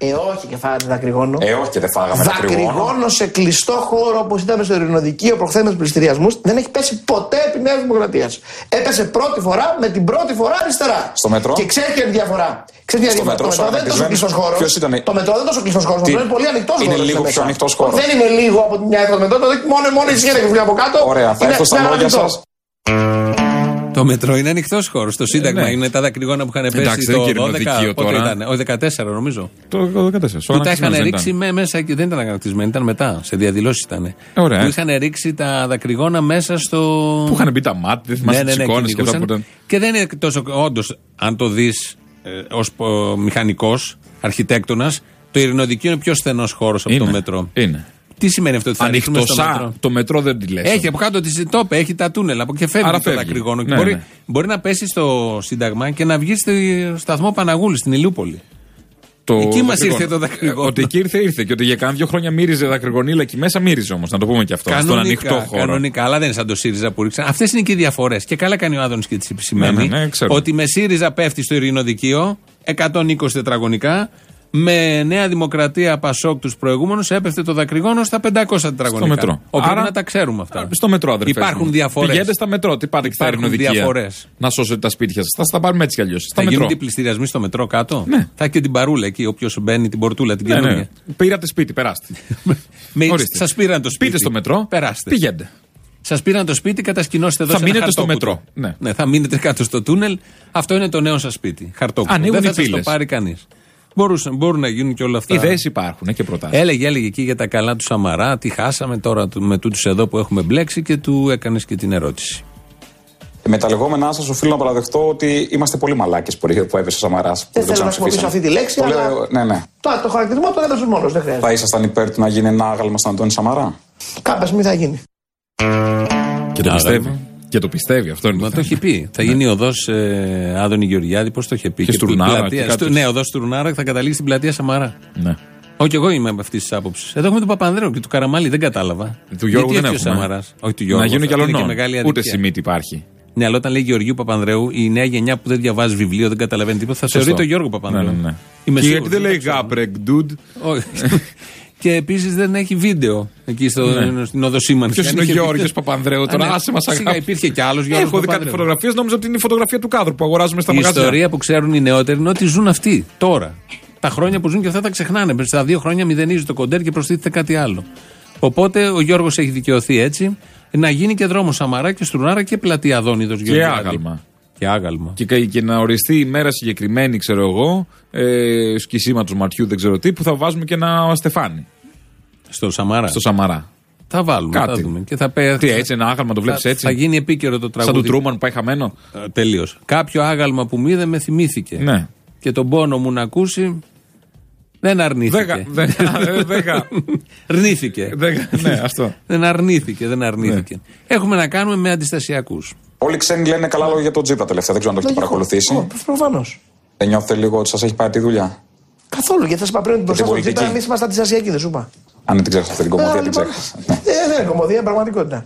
Όχι και φάγατε δακρυγόνο. Όχι και δεν φάγαμε δακρυγόνο. Δακρυγόνο σε κλειστό χώρο όπως ήταν στο Ειρηνοδικείο προχθές με τους πληστηριασμούς δεν έχει πέσει ποτέ επί Νέας Δημοκρατίας. Έπεσε πρώτη φορά με την πρώτη φορά αριστερά. Στο μετρό. Και ξέρει ποια είναι η διαφορά. Το μετρό δεν είναι τόσο κλειστός χώρος. Το μετρό δεν είναι τόσο κλειστός χώρος. Είναι πολύ ανοιχτός χώρος. Είναι λίγο πιο ανοιχτός χώρος. Δεν είναι λίγο από τη μια έδρα μετρό. Μόνο η σιγά και από κάτω. Ωραία, θα έρθω στα λόγια σας. Το μετρό είναι ανοιχτός χώρος. Το Σύνταγμα είναι τα δακρυγόνα που είχαν πέσει το 12. Πότε ήταν, ο 14 νομίζω. Το 14. Που τα είχαν ρίξει μέσα και δεν ήταν ανακτισμένοι, ήταν μετά. Σε διαδηλώσεις ήταν. Που είχαν ρίξει τα δακρυγόνα μέσα στο. Που είχαν μπει τα μάτια, δεν θυμάσαι τις εικόνες και αυτά που ήταν. Και δεν είναι τόσο. Όντως, αν το δεις ως μηχανικός, αρχιτέκτονας, το Ειρηνοδικείο είναι πιο στενός χώρος από το μετρό. Είναι. Τι σημαίνει αυτό ότι θα ρίξουμε στο μετρό? Το μετρό δεν τη λες. Έχει από κάτω τη τόπε, έχει τα τούνελ από και φεύγει το δακρυγόνο. Ναι, μπορεί να πέσει στο Σύνταγμα και να βγει στο σταθμό Παναγούλη στην Ηλιούπολη. Εκεί μας ήρθε το δακρυγόνο. Ότι εκεί ήρθε και ότι για κάνα 2 χρόνια μύριζε δακρυγονίλα εκεί μέσα, μύριζε όμως. Να το πούμε και αυτό. Στον ανοιχτό χώρο. Κανονικά, αλλά δεν είναι σαν το ΣΥΡΙΖΑ που ρίξαν. Αυτές είναι και οι διαφορές. Και καλά κάνει ο Άδωνης και τις επισημαίνει. Ότι με ΣΥΡΙΖΑ πέφτει στο Ειρηνοδικείο 120 τετραγωνικά. Με Νέα Δημοκρατία Πασόκ τους προηγούμενους έπεφτε το δακρυγόνο στα 500 τετραγωνικά. Στο μετρό. Πρέπει να τα ξέρουμε αυτά. Στο μετρό, αδερφές. Υπάρχουν διαφορές. Πηγαίνετε στα μετρό, τι πάτε και στα Ειρηνοδικεία. Να σώσετε τα σπίτια σας. Θα τα πάρουμε έτσι κι αλλιώς. Θα γίνονται οι πληστηριασμοί στο μετρό κάτω. Ναι. Θα έχει και την παρούλα εκεί, όποιος μπαίνει την πορτούλα, την καινούργια. Ναι. Πήρατε σπίτι, περάστε. Σας πήραν το σπίτι. Πείτε στο μετρό, περάστε. Πηγαίνετε. Σας πήραν το σπίτι, κατασκηνώσετε εδώ. Θα μείνετε στο μετρό. Ναι, θα μείνετε κάτω στο τούνελ. Αυτό είναι το νέο σας σπίτι. Χαρτόκουπο. Δεν θα σας το πάρει κανείς. Μπορούν να γίνουν και όλα αυτά. Ιδέες υπάρχουν και προτάσεις. Έλεγε εκεί για τα καλά του Σαμαρά, τι χάσαμε τώρα με τούτους εδώ που έχουμε μπλέξει και του έκανες και την ερώτηση. Με τα λεγόμενά σας οφείλω να παραδεχτώ ότι είμαστε πολύ μαλάκες που έπεσε ο Σαμαράς. Δεν θέλω να χρησιμοποιήσω αυτή τη λέξη, αλλά. Ναι. Το χαρακτηρισμό τον έδωσε μόνος, δεν χρειάζεται. Θα ήσασταν υπέρ του να γίνει ένα άγαλμα στον Αντώνη Σαμαρά? Κάποια στιγμή θα γίνει. Και το πιστεύει. Και το πιστεύει, αυτό είναι. Μα το έχει πει. Θα γίνει οδός Άδωνη Γεωργιάδη, πώς το είχε πει. Και Στουρνάρα. Ναι, οδός Στουρνάρα θα καταλήξει στην πλατεία Σαμαρά. Ναι. Όχι, εγώ είμαι από αυτή τη άποψη. Εδώ έχουμε τον Παπανδρέου και του Καραμάλη, δεν κατάλαβα. Του Γιώργου δεν έχουμε. Όχι, του Γιώργου. Να γίνουν κι άλλων. Ούτε Σιμίτη υπάρχει. Ναι, αλλά όταν λέει Γεωργίου Παπανδρέου, η νέα γενιά που δεν διαβάζει βιβλίο, δεν καταλαβαίνει τίποτα, θα θεωρεί το Γιώργο Παπανδρέου. Και γιατί δεν λέει Γάπρεκ, ντουντ. Και επίσης δεν έχει βίντεο εκεί στην οδοσήμανση. Ποιος είναι ο Γιώργος Παπανδρέου τώρα, άσε μας αγάπη. Υπήρχε κι άλλος Γιώργος. Έχω δει κάτι φωτογραφίες, νόμιζα ότι είναι η φωτογραφία του κάδρου που αγοράζουμε στα μαγαζιά. Η ιστορία που ξέρουν οι νεότεροι είναι ότι ζουν αυτοί τώρα. Τα χρόνια που ζουν και αυτά τα ξεχνάνε. Στα 2 χρόνια μηδενίζει το κοντέρ και προστίθεται κάτι άλλο. Οπότε ο Γιώργος έχει δικαιωθεί έτσι να γίνει και δρόμο Σαμαρά και Στουρνάρα και πλατεία Αδόνιδος. Και άγαλμα. Και να οριστεί η μέρα συγκεκριμένη, ξέρω εγώ, σκισίματος ματιού, δεν ξέρω τι, που θα βάζουμε και ένα στεφάνι. Στο Σαμαρά. Θα βάλουμε, κάτι. Θα δούμε. Και θα πει, τι έτσι, ένα άγαλμα το βλέπεις έτσι. Θα γίνει επίκαιρο το τραγούδι. Σαν του Τρούμαν που πάει χαμένο. Τελείως. Κάποιο άγαλμα που μη δεν με θυμήθηκε. Ναι. Και τον πόνο μου να ακούσει. Δεν αρνήθηκε. Αρνήθηκε. Ναι, αυτό. Δεν αρνήθηκε. Ναι. Έχουμε να κάνουμε με αντιστασιακούς. Όλοι οι ξένοι λένε καλά λόγια για τον Τζίπρα τελευταία. Δεν ξέρω αν το έχετε παρακολουθήσει. Προφανώς. Δεν νιώθετε λίγο ότι σας έχει πάρει τη δουλειά? Καθόλου, γιατί θα σου είπα πριν μπροστά στον Τζίπρα, εμείς είμαστε αντιστασιακοί, δεν σου είπα. Αν δεν την ξέχασα αυτή την κομμωδία, την ξέχασα. Δεν είναι κομμωδία, είναι πραγματικότητα.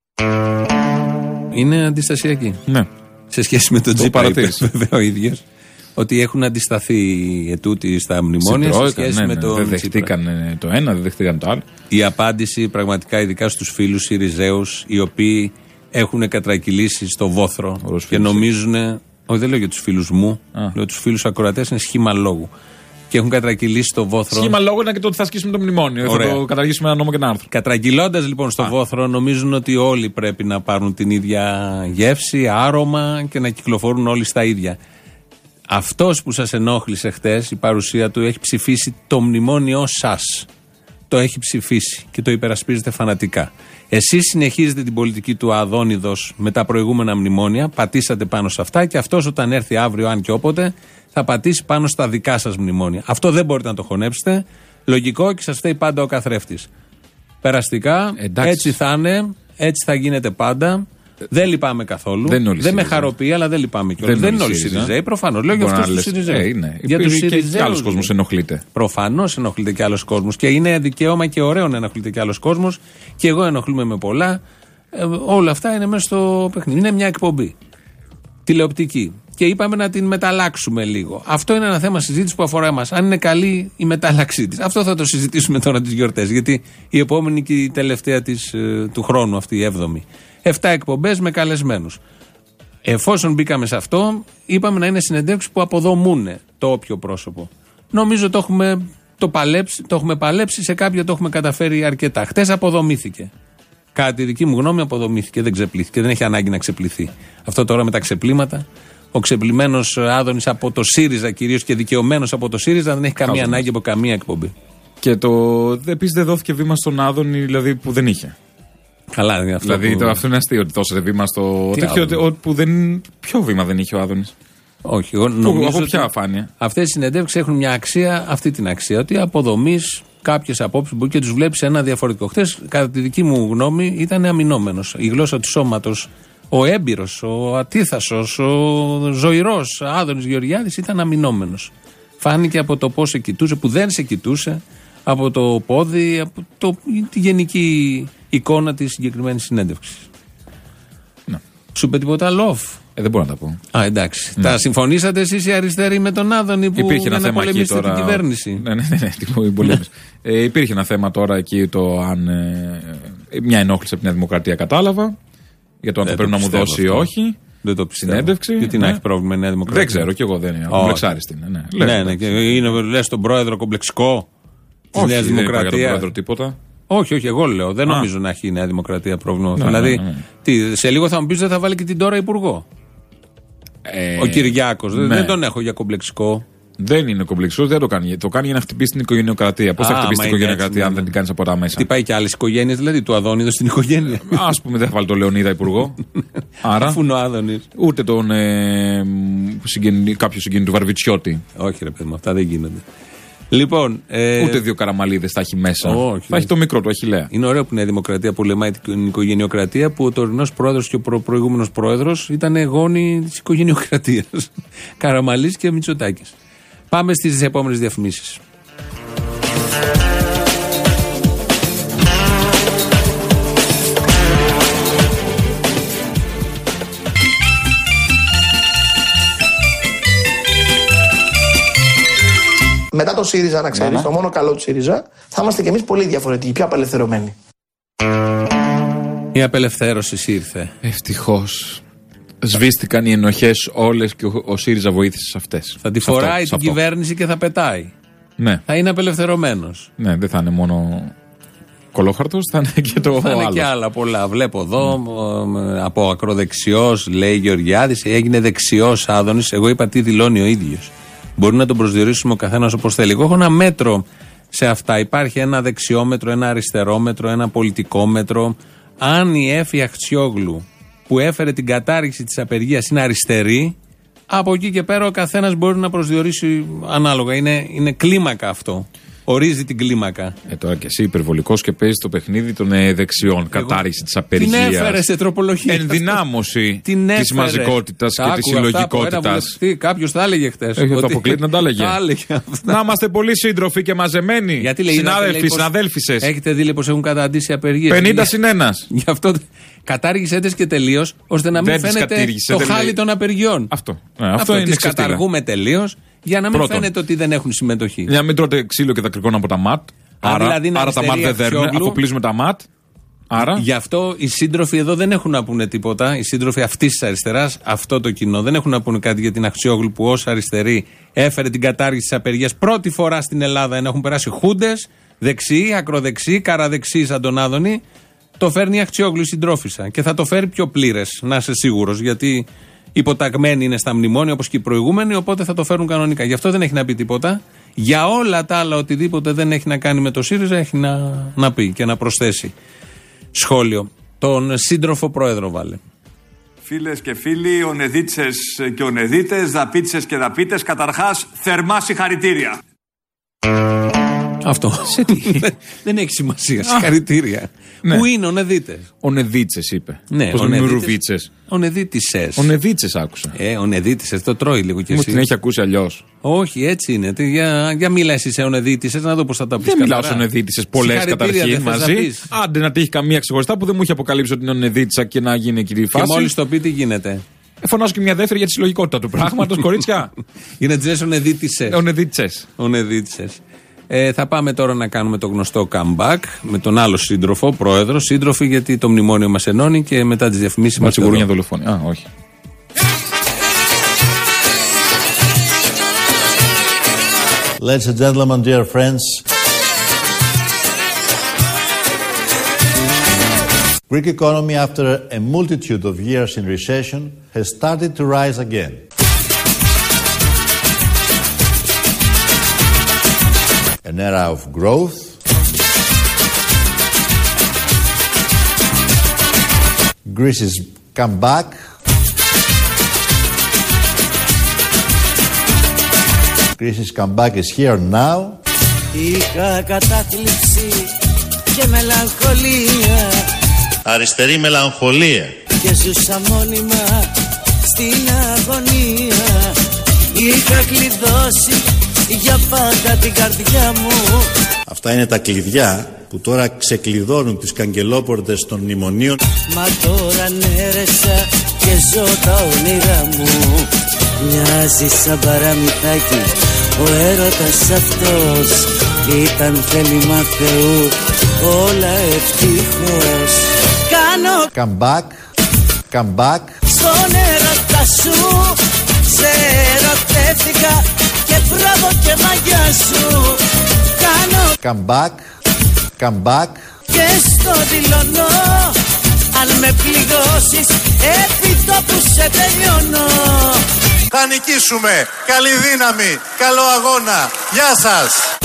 Είναι αντιστασιακοί. Ναι. Σε σχέση με τον Τζίπρα, βέβαια ο ίδιος. Ότι έχουν αντισταθεί ετούτοι στα μνημόνια σε σχέση με τον. Δεν δεχτήκαν το ένα, δεν δεχτήκαν το άλλο. Η απάντηση πραγματικά, ειδικά στους φίλους Συριζέους, οι οποίοι έχουν κατρακυλήσει στο βόθρο και νομίζουν. Όχι, δεν λέω για τους φίλους μου, λέω τους φίλους ακροατές, είναι σχήμα λόγου. Και έχουν κατρακυλήσει στο βόθρο. Σχήμα λόγου είναι και το ότι θα ασκήσουμε το μνημόνιο. Ωραία. Θα το καταργήσουμε ένα νόμο και ένα άρθρο. Κατραγγυλώντας λοιπόν στο βόθρο, νομίζουν ότι όλοι πρέπει να πάρουν την ίδια γεύση, άρωμα και να κυκλοφορούν όλοι στα ίδια. Αυτός που σας ενόχλησε χτες, η παρουσία του, έχει ψηφίσει το μνημόνιο σας. Το έχει ψηφίσει και το υπερασπίζεται φανατικά. Εσείς συνεχίζετε την πολιτική του Αδόνιδος με τα προηγούμενα μνημόνια, πατήσατε πάνω σε αυτά και αυτός όταν έρθει αύριο, αν και όποτε, θα πατήσει πάνω στα δικά σας μνημόνια. Αυτό δεν μπορείτε να το χωνέψετε. Λογικό και σας φταίει πάντα ο καθρέφτης. Περαστικά, έτσι θα είναι, έτσι θα γίνεται πάντα. Δεν λυπάμαι καθόλου. Δεν με χαροποιεί, αλλά δεν λυπάμαι κιόλας. Δεν είναι όλοι οι Συριζέοι, προφανώς. Λέω για αυτούς τους Συριζέους. Για τους Συριζέους. Και άλλος κόσμος ενοχλείται. Προφανώς ενοχλείται και άλλος κόσμος. Και είναι δικαίωμα και ωραίο να ενοχλείται και άλλος κόσμος. Και εγώ ενοχλούμε με πολλά. Όλα αυτά είναι μέσα στο παιχνίδι. Είναι μια εκπομπή τηλεοπτική. και είπαμε να την μεταλλάξουμε λίγο. Αυτό είναι ένα θέμα συζήτηση που αφορά εμάς. Αν είναι καλή η μετάλλαξή της. Αυτό θα το συζητήσουμε τώρα τις γιορτές. Γιατί η επόμενη και η τελευταία του χρόνου, αυτή η 7η. 7 εκπομπές με καλεσμένους. Εφόσον μπήκαμε σε αυτό, είπαμε να είναι συνεντεύξεις που αποδομούν το όποιο πρόσωπο. Νομίζω το έχουμε παλέψει, σε κάποια το έχουμε καταφέρει αρκετά. Χτες αποδομήθηκε. Κάτι τη δική μου γνώμη αποδομήθηκε, δεν ξεπλήθηκε, δεν έχει ανάγκη να ξεπληθεί. Αυτό τώρα με τα ξεπλήματα, ο ξεπλημένος Άδωνης από το ΣΥΡΙΖΑ κυρίως και δικαιωμένος από το ΣΥΡΙΖΑ δεν έχει καμία ανάγκη από καμία εκπομπή. Και επίσης δεν δόθηκε βήμα στον Άδωνη, δηλαδή που δεν είχε. Καλά, είναι αυτό. Δηλαδή αυτό είναι αστείο ότι δώσατε βήμα στο. Ποιο βήμα δεν είχε ο Άδωνης? Όχι, εγώ νομίζω. Από ποια αφάνεια? Αυτές οι συνεντεύξεις έχουν μια αξία, αυτή την αξία, ότι αποδομείς κάποιες απόψεις που και τους βλέπεις ένα διαφορετικό. Χτες, κατά τη δική μου γνώμη, ήταν αμυνόμενος. Η γλώσσα του σώματος, ο έμπειρος, ο ατίθασος, ο ζωηρός Άδωνης Γεωργιάδης ήταν αμυνόμενος. Φάνηκε από το πώς σε κοιτούσε, που δεν σε κοιτούσε, από το πόδι, από τη γενική εικόνα της συγκεκριμένης συνέντευξης. Ναι. Σου είπε τίποτα άλλο? Δεν μπορώ να τα πω. Εντάξει. Ναι. Τα συμφωνήσατε εσείς οι αριστεροί με τον Άδωνη που υπήρχε ένα θέμα πολεμήσετε τώρα... την κυβέρνηση? Ναι, υπήρχε ένα θέμα τώρα εκεί το αν μια ενόχληση από την Δημοκρατία κατάλαβα για το αν θα πρέπει να μου δώσει ή όχι. Δεν το πιστεύω. Συνέντευξη. Γιατί να έχει πρόβλημα η Νέα Δημοκρατία? Δεν ξέρω, κι εγώ δεν είναι. Κομπλεξάριστη είναι. Ναι. Λες τον πρόεδρο κομπλεξικό της Νέας Δημοκρατίας? Δεν για τον πρόεδρο τίποτα. Όχι, εγώ λέω. Δεν νομίζω να έχει η Νέα Δημοκρατία πρόβλημα. Δηλαδή, σε λίγο θα μου πεις δεν θα βάλει και την τώρα υπουργό. Ο Κυριάκος. Δεν τον έχω για κομπλεξικό. Δεν είναι κομπλεξικός, δεν το κάνει. Το κάνει για να χτυπήσει την οικογενειοκρατία. Πώς θα χτυπήσει την οικογενειοκρατία αν δεν την κάνει από τα μέσα? Τι πάει και άλλες οικογένειες, δηλαδή του Αδόνιδο στην οικογένεια? Ας πούμε, δεν θα βάλει τον Λεωνίδα υπουργό. Άρα. Αφού είναι ο Άδωνης. Ούτε τον κάποιο συγγενή του Βαρβιτσιώτη. Όχι, ρε παιδί μου, αυτά δεν γίνονται. Λοιπόν, ούτε δύο Καραμαλίδες θα έχει μέσα. Όχι, θα έχει το μικρό του Αχιλλέα. Είναι ωραίο που είναι η Δημοκρατία που λεμάει την οικογενειοκρατία, που ο τωρινός πρόεδρος και ο προηγούμενος πρόεδρος ήταν γόνοι της οικογενειοκρατίας. Καραμαλής και Μητσοτάκης. Πάμε στις επόμενες διαφημίσεις. Μετά το ΣΥΡΙΖΑ, να ξέρεις, το μόνο καλό του ΣΥΡΙΖΑ, θα είμαστε κι εμείς πολύ διαφορετικοί, πιο απελευθερωμένοι. Η απελευθέρωση ήρθε. Ευτυχώς. Σβήστηκαν οι ενοχές όλες και ο ΣΥΡΙΖΑ βοήθησε σε αυτές. Θα τη φοράει την κυβέρνηση και θα πετάει. Ναι. Θα είναι απελευθερωμένος. Ναι, δεν θα είναι μόνο κολόχαρτος, θα είναι και το θα άλλο. Είναι και άλλα πολλά. Βλέπω εδώ από ακροδεξιός, λέει Γεωργιάδης, έγινε δεξιός Άδωνης. Εγώ είπα τι δηλώνει ο ίδιος. Μπορεί να τον προσδιορίσουμε ο καθένας όπως θέλει. Εγώ έχω ένα μέτρο σε αυτά. Υπάρχει ένα δεξιόμετρο, ένα αριστερόμετρο, ένα πολιτικόμετρο. Αν η Έφη Αχτσιόγλου που έφερε την κατάργηση της απεργίας είναι αριστερή, από εκεί και πέρα ο καθένας μπορεί να προσδιορίσει ανάλογα. Είναι κλίμακα αυτό. Ορίζει την κλίμακα. Τώρα και εσύ υπερβολικός και παίζεις το παιχνίδι των δεξιών. Κατάργηση της απεργίας. Την έφερε σε τροπολογία. Ενδυνάμωση της μαζικότητας και της συλλογικότητας. Κάποιος τα έλεγε χτες. Το αποκλείται να τα έλεγε. Να είμαστε πολύ σύντροφοι και μαζεμένοι. Συνάδελφοι, συναδέλφισες. Έχετε δει πως έχουν καταντήσει απεργίες? 50-1. Γι' αυτό κατάργησε έντες και τελείως, ώστε να μην φαίνεται το χάλι των απεργιών. Αυτό είναι. Τις καταργούμε τελείως. Για να μην φαίνεται ότι δεν έχουν συμμετοχή. Για να μην τρώτε ξύλο και δακρυγόνα από τα ΜΑΤ. Άρα τα ΜΑΤ δεν δέρνουν, αφοπλίζουμε τα ΜΑΤ. Άρα. Γι' αυτό οι σύντροφοι εδώ δεν έχουν να πούνε τίποτα. Οι σύντροφοι αυτής της αριστεράς, αυτό το κοινό, δεν έχουν να πούνε κάτι για την Αχτσιόγλου που ως αριστερή έφερε την κατάργηση της απεργίας πρώτη φορά στην Ελλάδα. Έχουν περάσει χούντες, δεξιοί, ακροδεξιοί, καραδεξιοί σαν τον Άδωνη. Το φέρνει η Αχτσιόγλου η συντρόφισσα. Και θα το φέρει πιο πλήρες, να είσαι σίγουρος. Γιατί υποταγμένοι είναι στα μνημόνια όπως και οι προηγούμενοι, οπότε θα το φέρουν κανονικά. Γι' αυτό δεν έχει να πει τίποτα. Για όλα τα άλλα, οτιδήποτε δεν έχει να κάνει με το ΣΥΡΙΖΑ, έχει να πει και να προσθέσει. Σχόλιο. Τον σύντροφο πρόεδρο βάλε. Φίλες και φίλοι, ονεδίτσες και ονεδίτες, δαπίτσες και δαπίτες, καταρχάς θερμά συγχαρητήρια. Αυτό. Δεν έχει σημασία. Συγχαρητήρια. Ναι. Πού είναι ονεδίτες? Ονεδίτσες είπε. Ναι, πώς είναι Ρουβίτσες. Ονεδίτησες. Ονεδίτσες άκουσα. Ονεδίτησες, το τρώει λίγο κι εσύ. Μου την έχει ακούσει αλλιώς. Όχι, έτσι είναι. Για μίλα εσύ σε ονεδίτησες, να δω πώς θα τα πεις. Δεν μιλάω σε ονεδίτησες πολλές καταρχήν μαζί. Άντε να τύχει καμία ξεχωριστά που δεν μου έχει αποκαλύψει ότι είναι ονεδίτησα και να γίνει εκεί η φάση. Και μόλις το πει, τι γίνεται? Φωνάζω και μια δεύτερη για τη συλλογικότητα του πράγματος, κορίτσια. Είναι τζες ονεδίτσες. Θα πάμε τώρα να κάνουμε το γνωστό comeback με τον άλλο σύντροφο, πρόεδρο. Σύντροφοι, γιατί το μνημόνιο μας ενώνει και μετά τις διαφημίσεις μας. Σιγουρούν δολοφόνοι. Όχι. Ladies and gentlemen, dear friends. Greek economy, after a multitude of years in recession, has started to rise again. An era of growth, Greece's comeback, Greece's comeback is here now. Είχα κατάθλιψη και μελαγχολία, αριστερή μελαγχολία, και ζούσα μόνιμα στην αγωνία. Είχα κλειδώσει για πάντα την καρδιά μου. Αυτά είναι τα κλειδιά που τώρα ξεκλειδώνουν τις καγκελόπορτες των μνημονίων. Μα τώρα νέρεσα και ζω τα όνειρά μου. Μοιάζει σαν παραμυθάκι ο έρωτας αυτός. Ήταν θέλημα Θεού όλα ευτυχώς. Κάνω comeback στον έρωτα σου. Σε ερωτεύτηκα και μπράβο και μαγιά σου. Κάνω comeback και στο δηλώνω. Αν με πληγώσεις επί τόπου σε τελειώνω. Θα νικήσουμε. Καλή δύναμη. Καλό αγώνα. Γεια σας.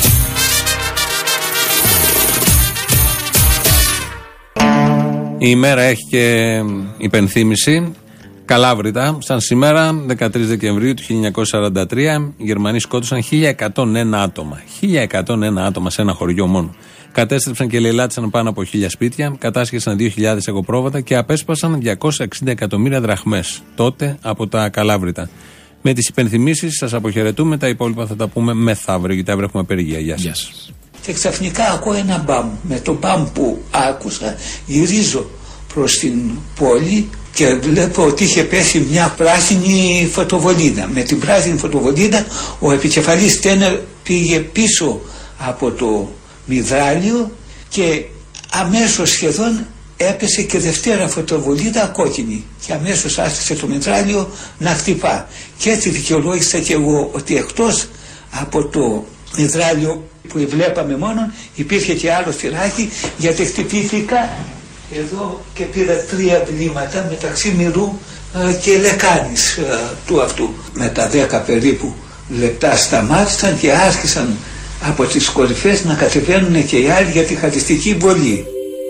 Η ημέρα έχει και υπενθύμηση. Καλάβρητα, σαν σήμερα, 13 Δεκεμβρίου του 1943, οι Γερμανοί σκότωσαν 1101 άτομα. 1101 άτομα σε ένα χωριό μόνο. Κατέστρεψαν και λαιλάτισαν πάνω από 1000 σπίτια, κατάσχεσαν 2.000 εγωπρόβατα και απέσπασαν 260 εκατομμύρια δραχμές. Τότε από τα Καλάβρητα. Με τις υπενθυμίσεις σας αποχαιρετούμε. Τα υπόλοιπα θα τα πούμε μεθαύριο, γιατί αύριο έχουμε απεργία. Γεια σας. Και ξαφνικά ακούω ένα μπαμ. Με το μπαμ που άκουσα, γυρίζω προς την πόλη και βλέπω ότι είχε πέσει μια πράσινη φωτοβολίδα. Με την πράσινη φωτοβολίδα ο επικεφαλής Τένερ πήγε πίσω από το μυδράλιο και αμέσως σχεδόν έπεσε και δευτέρα φωτοβολίδα κόκκινη και αμέσως άρχισε το μυδράλιο να χτυπά. Και έτσι δικαιολόγησα και εγώ ότι εκτός από το μυδράλιο που βλέπαμε μόνο υπήρχε και άλλο τυράκι, γιατί χτυπήθηκα εδώ και πήρα 3 βλήματα μεταξύ μυρού και λεκάνης του αυτού. Με τα 10 περίπου λεπτά σταμάτησαν και άρχισαν από τις κορυφές να κατεβαίνουν και οι άλλοι για τη χατιστική βολή.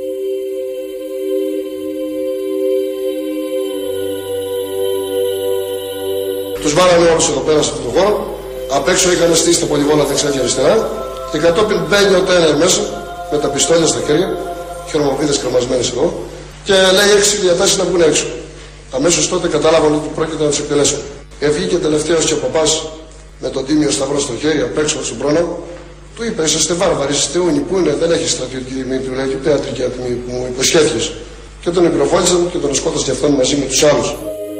Τους βάλαμε όλους εδώ πέρα σε αυτόν τον χώρο. Απ' έξω είχαν στήσει τα πολυβόλα δεξιά και αριστερά και κατόπιν μπαίνει ο Τένερ μέσα με τα πιστόλια στα χέρια, χειρομοβίδες κρεμασμένες εδώ, και λέει 6 διατάσεις να βγουν έξω. Αμέσως τότε κατάλαβαν ότι πρόκειται να τις εκτελέσουν. Βγήκε τελευταίος και ο παπάς με τον τίμιο σταυρό στο χέρι απ' έξω στον πρόνομο. Του είπε: είσαστε βάρβαροι, είστε ούνοι, πού είναι, δεν έχει στρατιωτική τιμή, του λέει, ούτε ιατρική τιμή που μου υποσχέθηκες. Και τον πυροβόλησαν και τον σκότωσαν και αυτόν μαζί με τους άλλους.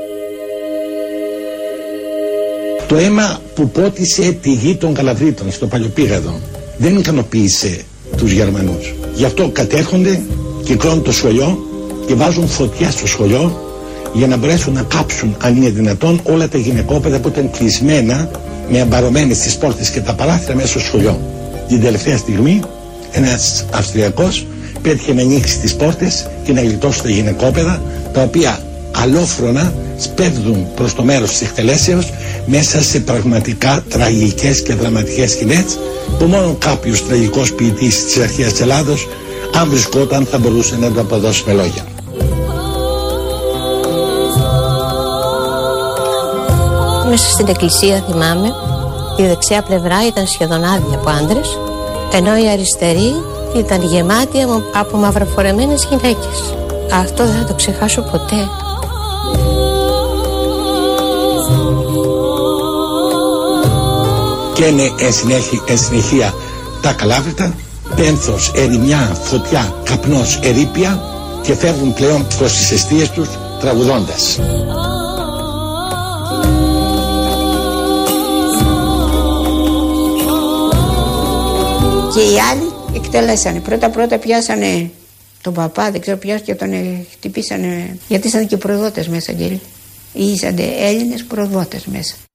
Το αίμα που πότισε τη γη των Καλαβρίτων στο Παλιοπήγαδο δεν ικανοποίησε τους Γερμανούς. Γι' αυτό κατέρχονται, κυκλώνουν το σχολείο και βάζουν φωτιά στο σχολείο για να μπορέσουν να κάψουν, αν είναι δυνατόν, όλα τα γυναικόπαιδα που ήταν κλεισμένα με αμπαρωμένες τις πόρτες και τα παράθυρα μέσα στο σχολείο. Την τελευταία στιγμή ένας Αυστριακός πέτυχε να ανοίξει τις πόρτες και να γλιτώσει τα γυναικόπαιδα, τα οποία αλόφρονα σπέβδουν προς το μέρος της εκτελέσεως μέσα σε πραγματικά τραγικές και δραματικές σκηνές που μόνο κάποιος τραγικός ποιητής της αρχαίας της Ελλάδος, αν βρισκόταν, θα μπορούσε να το αποδώσει με λόγια. Μέσα στην εκκλησία, θυμάμαι, η δεξιά πλευρά ήταν σχεδόν άδεια από άντρες, ενώ η αριστερή ήταν γεμάτη από μαυροφορεμένες γυναίκες. Αυτό δεν θα το ξεχάσω ποτέ. Και είναι εν συνεχεία τα Καλάβρητα, πένθος, ερημιά, φωτιά, καπνός, ερείπια, και φεύγουν πλέον προς τις εστίες τους τραγουδώντας. Και οι άλλοι εκτελέσανε. Πρώτα πιάσανε τον παπά, δεν ξέρω ποιος, και τον χτυπήσανε. Γιατί ήσαν και προδότες μέσα, Αγγέλη. Ήσαν Έλληνες προδότες μέσα.